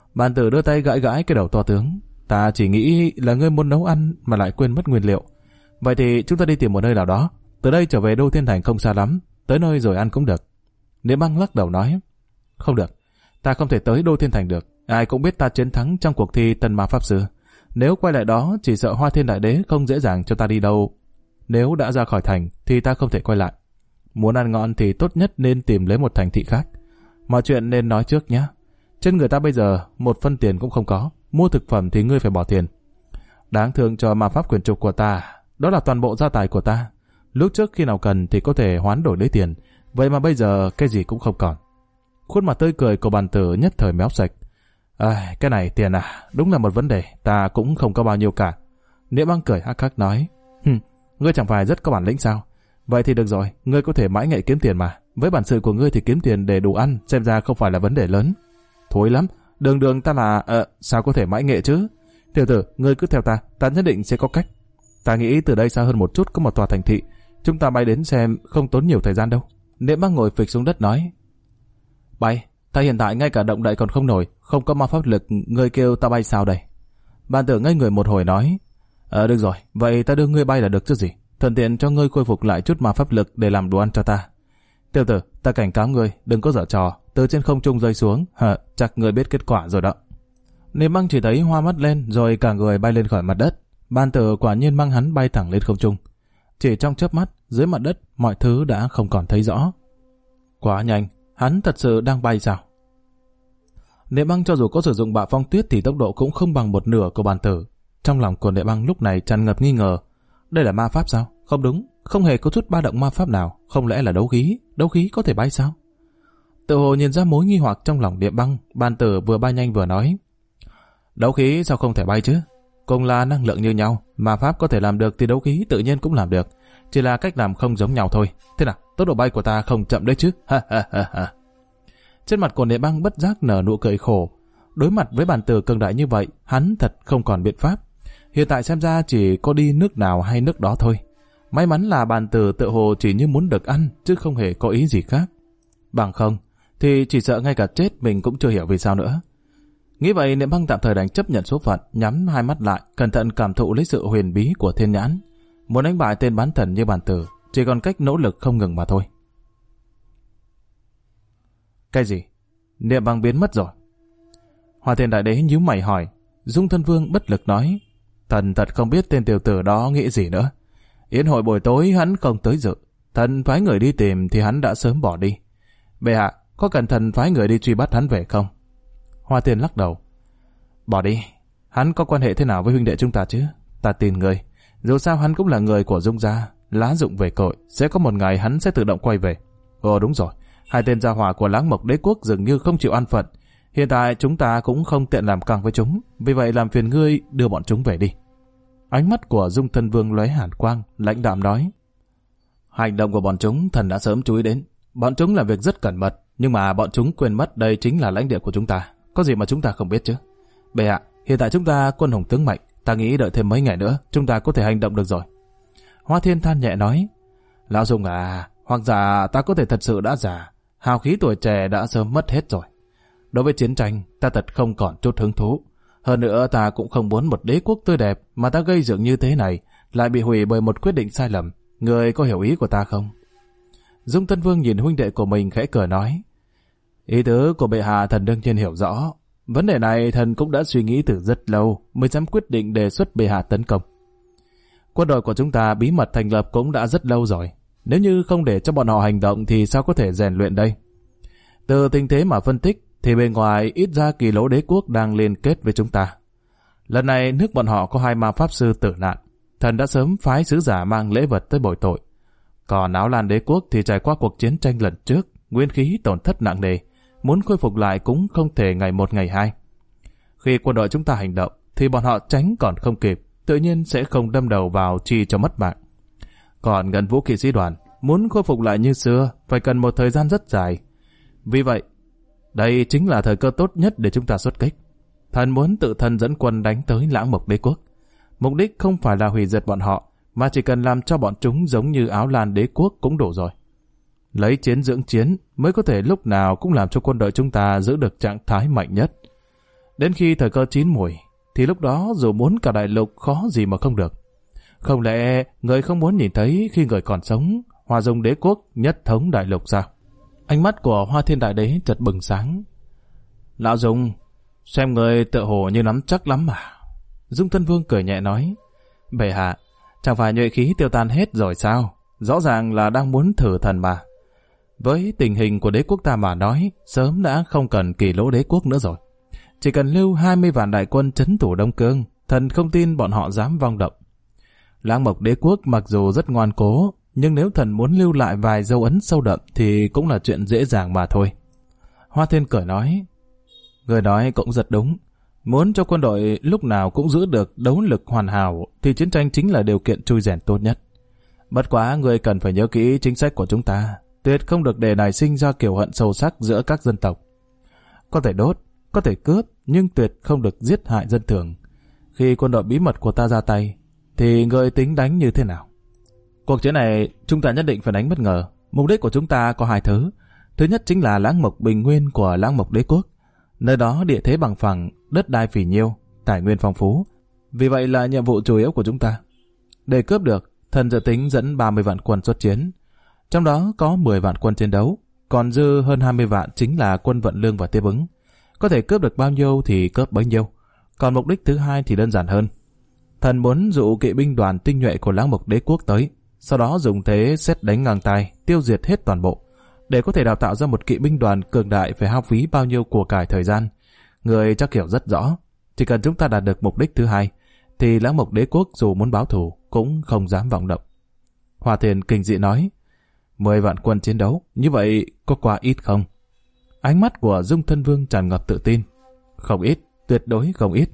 Bàn tử đưa tay gãi gãi cái đầu to tướng. Ta chỉ nghĩ là ngươi muốn nấu ăn mà lại quên mất nguyên liệu. Vậy thì chúng ta đi tìm một nơi nào đó. Từ đây trở về Đô Thiên Thành không xa lắm. Tới nơi rồi ăn cũng được. Niệm Băng lắc đầu nói. Không được. Ta không thể tới Đô Thiên Thành được. Ai cũng biết ta chiến thắng trong cuộc thi Tân Ma Pháp Sư. Nếu quay lại đó chỉ sợ Hoa Thiên Đại Đế không dễ dàng cho ta đi đâu. Nếu đã ra khỏi thành thì ta không thể quay lại. Muốn ăn ngon thì tốt nhất nên tìm lấy một thành thị khác. Mọi chuyện nên nói trước nhé. Trên người ta bây giờ một phân tiền cũng không có. Mua thực phẩm thì ngươi phải bỏ tiền. Đáng thương cho ma pháp quyển trục của ta. Đó là toàn bộ gia tài của ta. Lúc trước khi nào cần thì có thể hoán đổi lấy tiền. Vậy mà bây giờ cái gì cũng không còn. Khuôn mặt tươi cười của bàn tử nhất thời méo sạch. Cái này tiền à, đúng là một vấn đề. Ta cũng không có bao nhiêu cả. Niệm Băng cười hắc hắc nói. Ngươi chẳng phải rất có bản lĩnh sao? Vậy thì được rồi, ngươi có thể mãi nghệ kiếm tiền mà. Với bản sự của ngươi thì kiếm tiền để đủ ăn, xem ra không phải là vấn đề lớn. Thối lắm, đường ta là... sao có thể mãi nghệ chứ? Tiểu tử, ngươi cứ theo ta nhất định sẽ có cách. Ta nghĩ từ đây xa hơn một chút có một tòa thành thị. Chúng ta bay đến xem không tốn nhiều thời gian đâu. Niệm Băng ngồi phịch xuống đất nói. Bay, ta hiện tại ngay cả động đậy còn không nổi, không có ma pháp lực, ngươi kêu ta bay sao đây? Bàn tử ngây người một hồi nói. Được rồi, vậy ta đưa ngươi bay là được chứ gì. Thuận tiện cho ngươi khôi phục lại chút ma pháp lực để làm đồ ăn cho ta. Tiểu tử, ta cảnh cáo ngươi, đừng có giở trò, từ trên không trung rơi xuống, chắc ngươi biết kết quả rồi đó. Niệm Băng chỉ thấy hoa mắt lên rồi cả người bay lên khỏi mặt đất. Bàn tử quả nhiên mang hắn bay thẳng lên không trung. Chỉ trong chớp mắt, dưới mặt đất mọi thứ đã không còn thấy rõ. Quá nhanh, hắn thật sự đang bay sao? Niệm Băng cho dù có sử dụng bạo phong tuyết thì tốc độ cũng không bằng một nửa của bàn tử. Trong lòng của Niệm Băng lúc này tràn ngập nghi ngờ. Đây là ma pháp sao? Không đúng, không hề có chút ba động ma pháp nào. Không lẽ là đấu khí? Đấu khí có thể bay sao? Tự hồ nhìn ra mối nghi hoặc trong lòng Niệm Băng, bàn tử vừa bay nhanh vừa nói. Đấu khí sao không thể bay chứ? Cùng là năng lượng như nhau, ma pháp có thể làm được thì đấu khí tự nhiên cũng làm được. Chỉ là cách làm không giống nhau thôi. Thế nào, tốc độ bay của ta không chậm đấy chứ? Trên mặt của Niệm Băng bất giác nở nụ cười khổ. Đối mặt với bàn tử cường đại như vậy, hắn thật không còn biện pháp. Hiện tại xem ra chỉ có đi nước nào hay nước đó thôi. May mắn là bàn tử tự hồ chỉ như muốn được ăn, chứ không hề có ý gì khác. Bằng không, thì chỉ sợ ngay cả chết mình cũng chưa hiểu vì sao nữa. Nghĩ vậy, Niệm Băng tạm thời đành chấp nhận số phận, nhắm hai mắt lại, cẩn thận cảm thụ lấy sự huyền bí của thiên nhãn. Muốn đánh bại tên bán thần như bàn tử, chỉ còn cách nỗ lực không ngừng mà thôi. Cái gì? Niệm Băng biến mất rồi. Hoa Thiên Đại Đế nhíu mày hỏi. Dung Thân Vương bất lực nói. Thần thật không biết tên tiểu tử đó nghĩ gì nữa. Yến hội buổi tối hắn không tới dự. Thần phái người đi tìm thì hắn đã sớm bỏ đi. Bệ hạ, có cần thần phái người đi truy bắt hắn về không? Hoa Thiên lắc đầu. Bỏ đi. Hắn có quan hệ thế nào với huynh đệ chúng ta chứ? Ta tin người. Dù sao hắn cũng là người của Dung gia. Lá dụng về cội. Sẽ có một ngày hắn sẽ tự động quay về. Đúng rồi. Hai tên gia hỏa của Láng Mộc Đế Quốc dường như không chịu an phận. Hiện tại chúng ta cũng không tiện làm căng với chúng. Vì vậy làm phiền ngươi đưa bọn chúng về đi. Ánh mắt của Dung Thân Vương lóe hàn quang, lãnh đạm nói. Hành động của bọn chúng thần đã sớm chú ý đến. Bọn chúng làm việc rất cẩn mật, nhưng mà bọn chúng quên mất đây chính là lãnh địa của chúng ta. Có gì mà chúng ta không biết chứ? Bệ hạ, hiện tại chúng ta quân hùng tướng mạnh. Ta nghĩ đợi thêm mấy ngày nữa, chúng ta có thể hành động được rồi. Hoa Thiên than nhẹ nói. Lão Dung à, hoặc giả ta có thể thật sự đã già. Hào khí tuổi trẻ đã sớm mất hết rồi. Đối với chiến tranh, ta thật không còn chút hứng thú. Hơn nữa ta cũng không muốn một đế quốc tươi đẹp mà ta gây dựng như thế này lại bị hủy bởi một quyết định sai lầm. Người có hiểu ý của ta không? Dung Tân Vương nhìn huynh đệ của mình khẽ cười nói. Ý tứ của bệ hạ thần đương nhiên hiểu rõ. Vấn đề này thần cũng đã suy nghĩ từ rất lâu mới dám quyết định đề xuất bệ hạ tấn công. Quân đội của chúng ta bí mật thành lập cũng đã rất lâu rồi. Nếu như không để cho bọn họ hành động thì sao có thể rèn luyện đây? Từ tình thế mà phân tích thì bên ngoài ít ra Kỳ Lỗ Đế Quốc đang liên kết với chúng ta. Lần này nước bọn họ có 2 ma pháp sư tử nạn. Thần đã sớm phái sứ giả mang lễ vật tới bồi tội. Còn Áo Lan Đế Quốc thì trải qua cuộc chiến tranh lần trước, nguyên khí tổn thất nặng nề, muốn khôi phục lại cũng không thể ngày một ngày hai. Khi quân đội chúng ta hành động thì bọn họ tránh còn không kịp, tự nhiên sẽ không đâm đầu vào chi cho mất mạng. Còn Ngân Vũ kỵ sĩ đoàn muốn khôi phục lại như xưa phải cần một thời gian rất dài. Vì vậy, đây chính là thời cơ tốt nhất để chúng ta xuất kích. Thần muốn tự thân dẫn quân đánh tới Lãng Mộc Đế Quốc. Mục đích không phải là hủy diệt bọn họ, mà chỉ cần làm cho bọn chúng giống như Áo Lan Đế Quốc cũng đủ rồi. Lấy chiến dưỡng chiến mới có thể lúc nào cũng làm cho quân đội chúng ta giữ được trạng thái mạnh nhất. Đến khi thời cơ chín mùi, thì lúc đó dù muốn cả đại lục khó gì mà không được. Không lẽ người không muốn nhìn thấy khi người còn sống, Hoa Dung đế quốc nhất thống đại lục sao? Ánh mắt của Hoa Thiên Đại Đế chợt bừng sáng. Lão Dung, xem người tựa hồ như nắm chắc lắm mà. Dung Thân Vương cười nhẹ nói, bệ hạ, chẳng phải nhuệ khí tiêu tan hết rồi sao? Rõ ràng là đang muốn thử thần mà. Với tình hình của đế quốc ta mà nói, sớm đã không cần Kỳ Lỗ đế quốc nữa rồi. Chỉ cần lưu 20 vạn đại quân trấn thủ Đông Cương, thần không tin bọn họ dám vong động. Lãng Mộc đế quốc mặc dù rất ngoan cố, nhưng nếu thần muốn lưu lại vài dấu ấn sâu đậm thì cũng là chuyện dễ dàng mà thôi. Hoa Thiên cười nói, người nói cũng rất đúng. Muốn cho quân đội lúc nào cũng giữ được đấu lực hoàn hảo thì chiến tranh chính là điều kiện chui rèn tốt nhất. Bất quá người cần phải nhớ kỹ chính sách của chúng ta, tuyệt không được để nảy sinh ra kiểu hận sâu sắc giữa các dân tộc. Có thể đốt, có thể cướp, nhưng tuyệt không được giết hại dân thường. Khi quân đội bí mật của ta ra tay, thì người tính đánh như thế nào? Cuộc chiến này chúng ta nhất định phải đánh bất ngờ. Mục đích của chúng ta có hai thứ. Thứ nhất chính là Lãng Mộc bình nguyên của Lãng Mộc đế quốc. Nơi đó địa thế bằng phẳng, đất đai phì nhiêu, tài nguyên phong phú. Vì vậy là nhiệm vụ chủ yếu của chúng ta. Để cướp được, thần dự tính dẫn 30 vạn quân xuất chiến. Trong đó có 10 vạn quân chiến đấu, còn dư hơn 20 vạn chính là quân vận lương và tiếp ứng. Có thể cướp được bao nhiêu thì cướp bấy nhiêu. Còn mục đích thứ hai thì đơn giản hơn. Thần muốn dụ kỵ binh đoàn tinh nhuệ của Lãng Mộc đế quốc tới, sau đó dùng thế sét đánh ngang tai, tiêu diệt hết toàn bộ. Để có thể đào tạo ra một kỵ binh đoàn cường đại phải hao phí bao nhiêu của cải thời gian. Người chắc hiểu rất rõ. Chỉ cần chúng ta đạt được mục đích thứ hai, thì Lãng Mộc đế quốc dù muốn báo thù cũng không dám vọng động. Hoa Thiên kinh dị nói, 10 vạn quân chiến đấu, như vậy có quá ít không? Ánh mắt của Dung Thân Vương tràn ngập tự tin. Không ít, tuyệt đối không ít.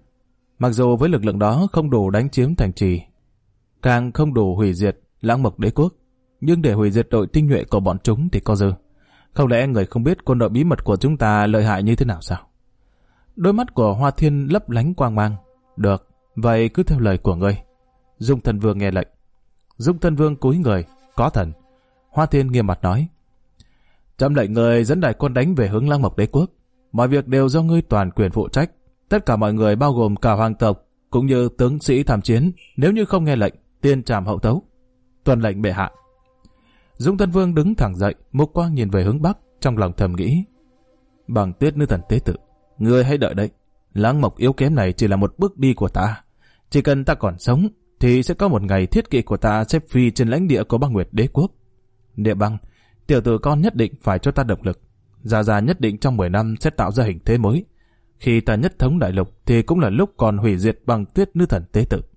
Mặc dù với lực lượng đó không đủ đánh chiếm thành trì, càng không đủ hủy diệt Lãng Mộc đế quốc, nhưng để hủy diệt đội tinh nhuệ của bọn chúng thì có dư. Không lẽ người không biết quân đội bí mật của chúng ta lợi hại như thế nào sao? Đôi mắt của Hoa Thiên lấp lánh quang mang. Được, vậy cứ theo lời của ngươi. Dung Thân Vương nghe lệnh. Dung Thân Vương cúi người, có thần. Hoa Thiên nghiêm mặt nói, trẫm lệnh người dẫn đại quân đánh về hướng Lãng Mộc đế quốc. Mọi việc đều do ngươi toàn quyền phụ trách. Tất cả mọi người bao gồm cả hoàng tộc cũng như tướng sĩ tham chiến, nếu như không nghe lệnh, tiên trảm hậu tấu. Tuân lệnh bệ hạ. Dung Thân Vương đứng thẳng dậy, mục quang nhìn về hướng bắc, trong lòng thầm nghĩ, Bằng Tuyết nữ thần tế tự, ngươi hãy đợi đấy. Lãng Mộc yếu kém này chỉ là một bước đi của ta. Chỉ cần ta còn sống, thì sẽ có một ngày thiết kỵ của ta xếp phi trên lãnh địa của Băng Nguyệt đế quốc. Địa Băng, tiểu tử con nhất định phải cho ta động lực. Già nhất định trong 10 năm sẽ tạo ra hình thế mới. Khi ta nhất thống đại lục thì cũng là lúc còn hủy diệt Bằng Tuyết nữ thần tế tự.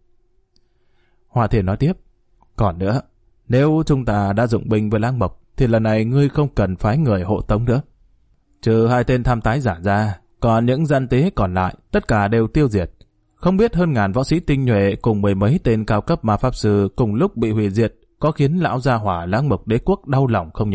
Hoa Thiên nói tiếp, còn nữa, nếu chúng ta đã dụng binh với Lãng Mộc thì lần này ngươi không cần phái người hộ tống nữa. Trừ 2 tên tham tái giả ra, còn những gian tế còn lại tất cả đều tiêu diệt. Không biết hơn ngàn võ sĩ tinh nhuệ cùng 10 mấy tên cao cấp ma pháp sư cùng lúc bị hủy diệt có khiến lão gia hỏa Lãng Mộc đế quốc đau lòng không nhỉ?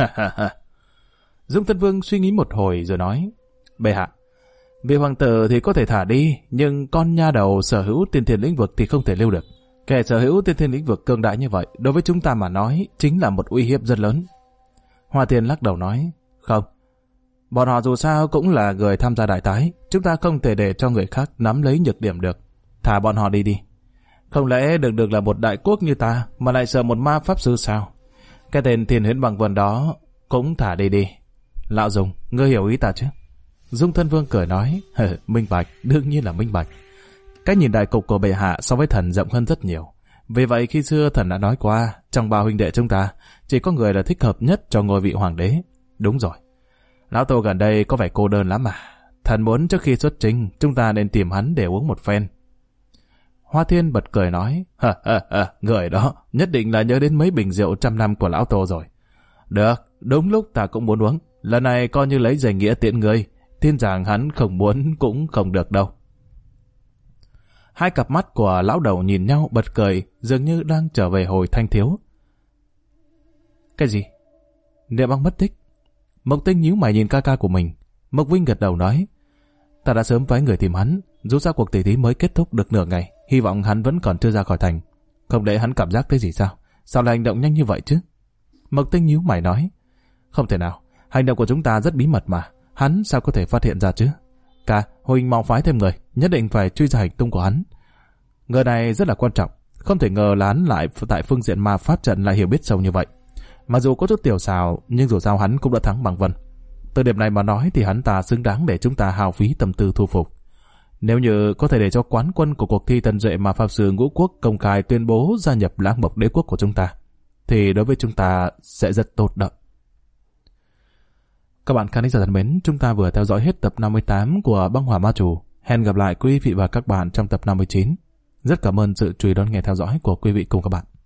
Dung Thân Vương suy nghĩ một hồi rồi nói, bệ hạ, vị hoàng tử thì có thể thả đi, nhưng con nha đầu sở hữu tiên thiên lĩnh vực thì không thể lưu được. Kẻ sở hữu tiên thiên lĩnh vực cường đại như vậy, đối với chúng ta mà nói, chính là một uy hiếp rất lớn. Hoa Thiên lắc đầu nói, không, bọn họ dù sao cũng là người tham gia đại tái, chúng ta không thể để cho người khác nắm lấy nhược điểm được. Thả bọn họ đi đi. Không lẽ được là một đại quốc như ta mà lại sợ một ma pháp sư sao? Cái tên Thiên Huyễn Bằng Vân đó cũng thả đi đi. Lão Dung, ngươi hiểu ý ta chứ? Dung Thân Vương cười nói, minh bạch, đương nhiên là minh bạch. Cái nhìn đại cục của bệ hạ so với thần rộng hơn rất nhiều. Vì vậy khi xưa thần đã nói qua, trong 3 huynh đệ chúng ta, chỉ có người là thích hợp nhất cho ngôi vị hoàng đế. Đúng rồi. Lão Tô gần đây có vẻ cô đơn lắm mà. Thần muốn trước khi xuất chinh, chúng ta nên tìm hắn để uống một phen. Hoa Thiên bật cười nói, người đó nhất định là nhớ đến mấy bình rượu 100 năm của Lão Tô rồi. Được, đúng lúc ta cũng muốn uống. Lần này coi như lấy danh nghĩa tiện người. Tin rằng hắn không muốn cũng không được đâu. Hai cặp mắt của lão đầu nhìn nhau bật cười, dường như đang trở về hồi thanh thiếu. Cái gì? Niệm Băng mất tích. Mộc Tinh nhíu mày nhìn ca ca của mình. Mộc Vinh gật đầu nói, ta đã sớm phái người tìm hắn, dù sao cuộc tỷ thí mới kết thúc được nửa ngày, hy vọng hắn vẫn còn chưa ra khỏi thành. Không lẽ hắn cảm giác thấy gì sao? Sao lại hành động nhanh như vậy chứ? Mộc Tinh nhíu mày nói, không thể nào, hành động của chúng ta rất bí mật mà, hắn sao có thể phát hiện ra chứ? ca, Huỳnh mau phái thêm người, nhất định phải truy ra hành tung của hắn. Người này rất là quan trọng, không thể ngờ là hắn lại tại phương diện ma pháp trận lại hiểu biết sâu như vậy. Mặc dù có chút tiểu xào, nhưng dù sao hắn cũng đã thắng bằng vân. Từ điểm này mà nói thì hắn ta xứng đáng để chúng ta hao phí tâm tư thu phục. Nếu như có thể để cho quán quân của cuộc thi tần duệ ma pháp sư ngũ quốc công khai tuyên bố gia nhập Lãng Mộc Đế quốc của chúng ta, thì đối với chúng ta sẽ rất tốt đó. Các bạn khán thính giả thân mến, chúng ta vừa theo dõi hết tập 58 của Băng Hỏa Ma Chủ. Hẹn gặp lại quý vị và các bạn trong tập 59. Rất cảm ơn sự chú ý đón nghe theo dõi của quý vị cùng các bạn.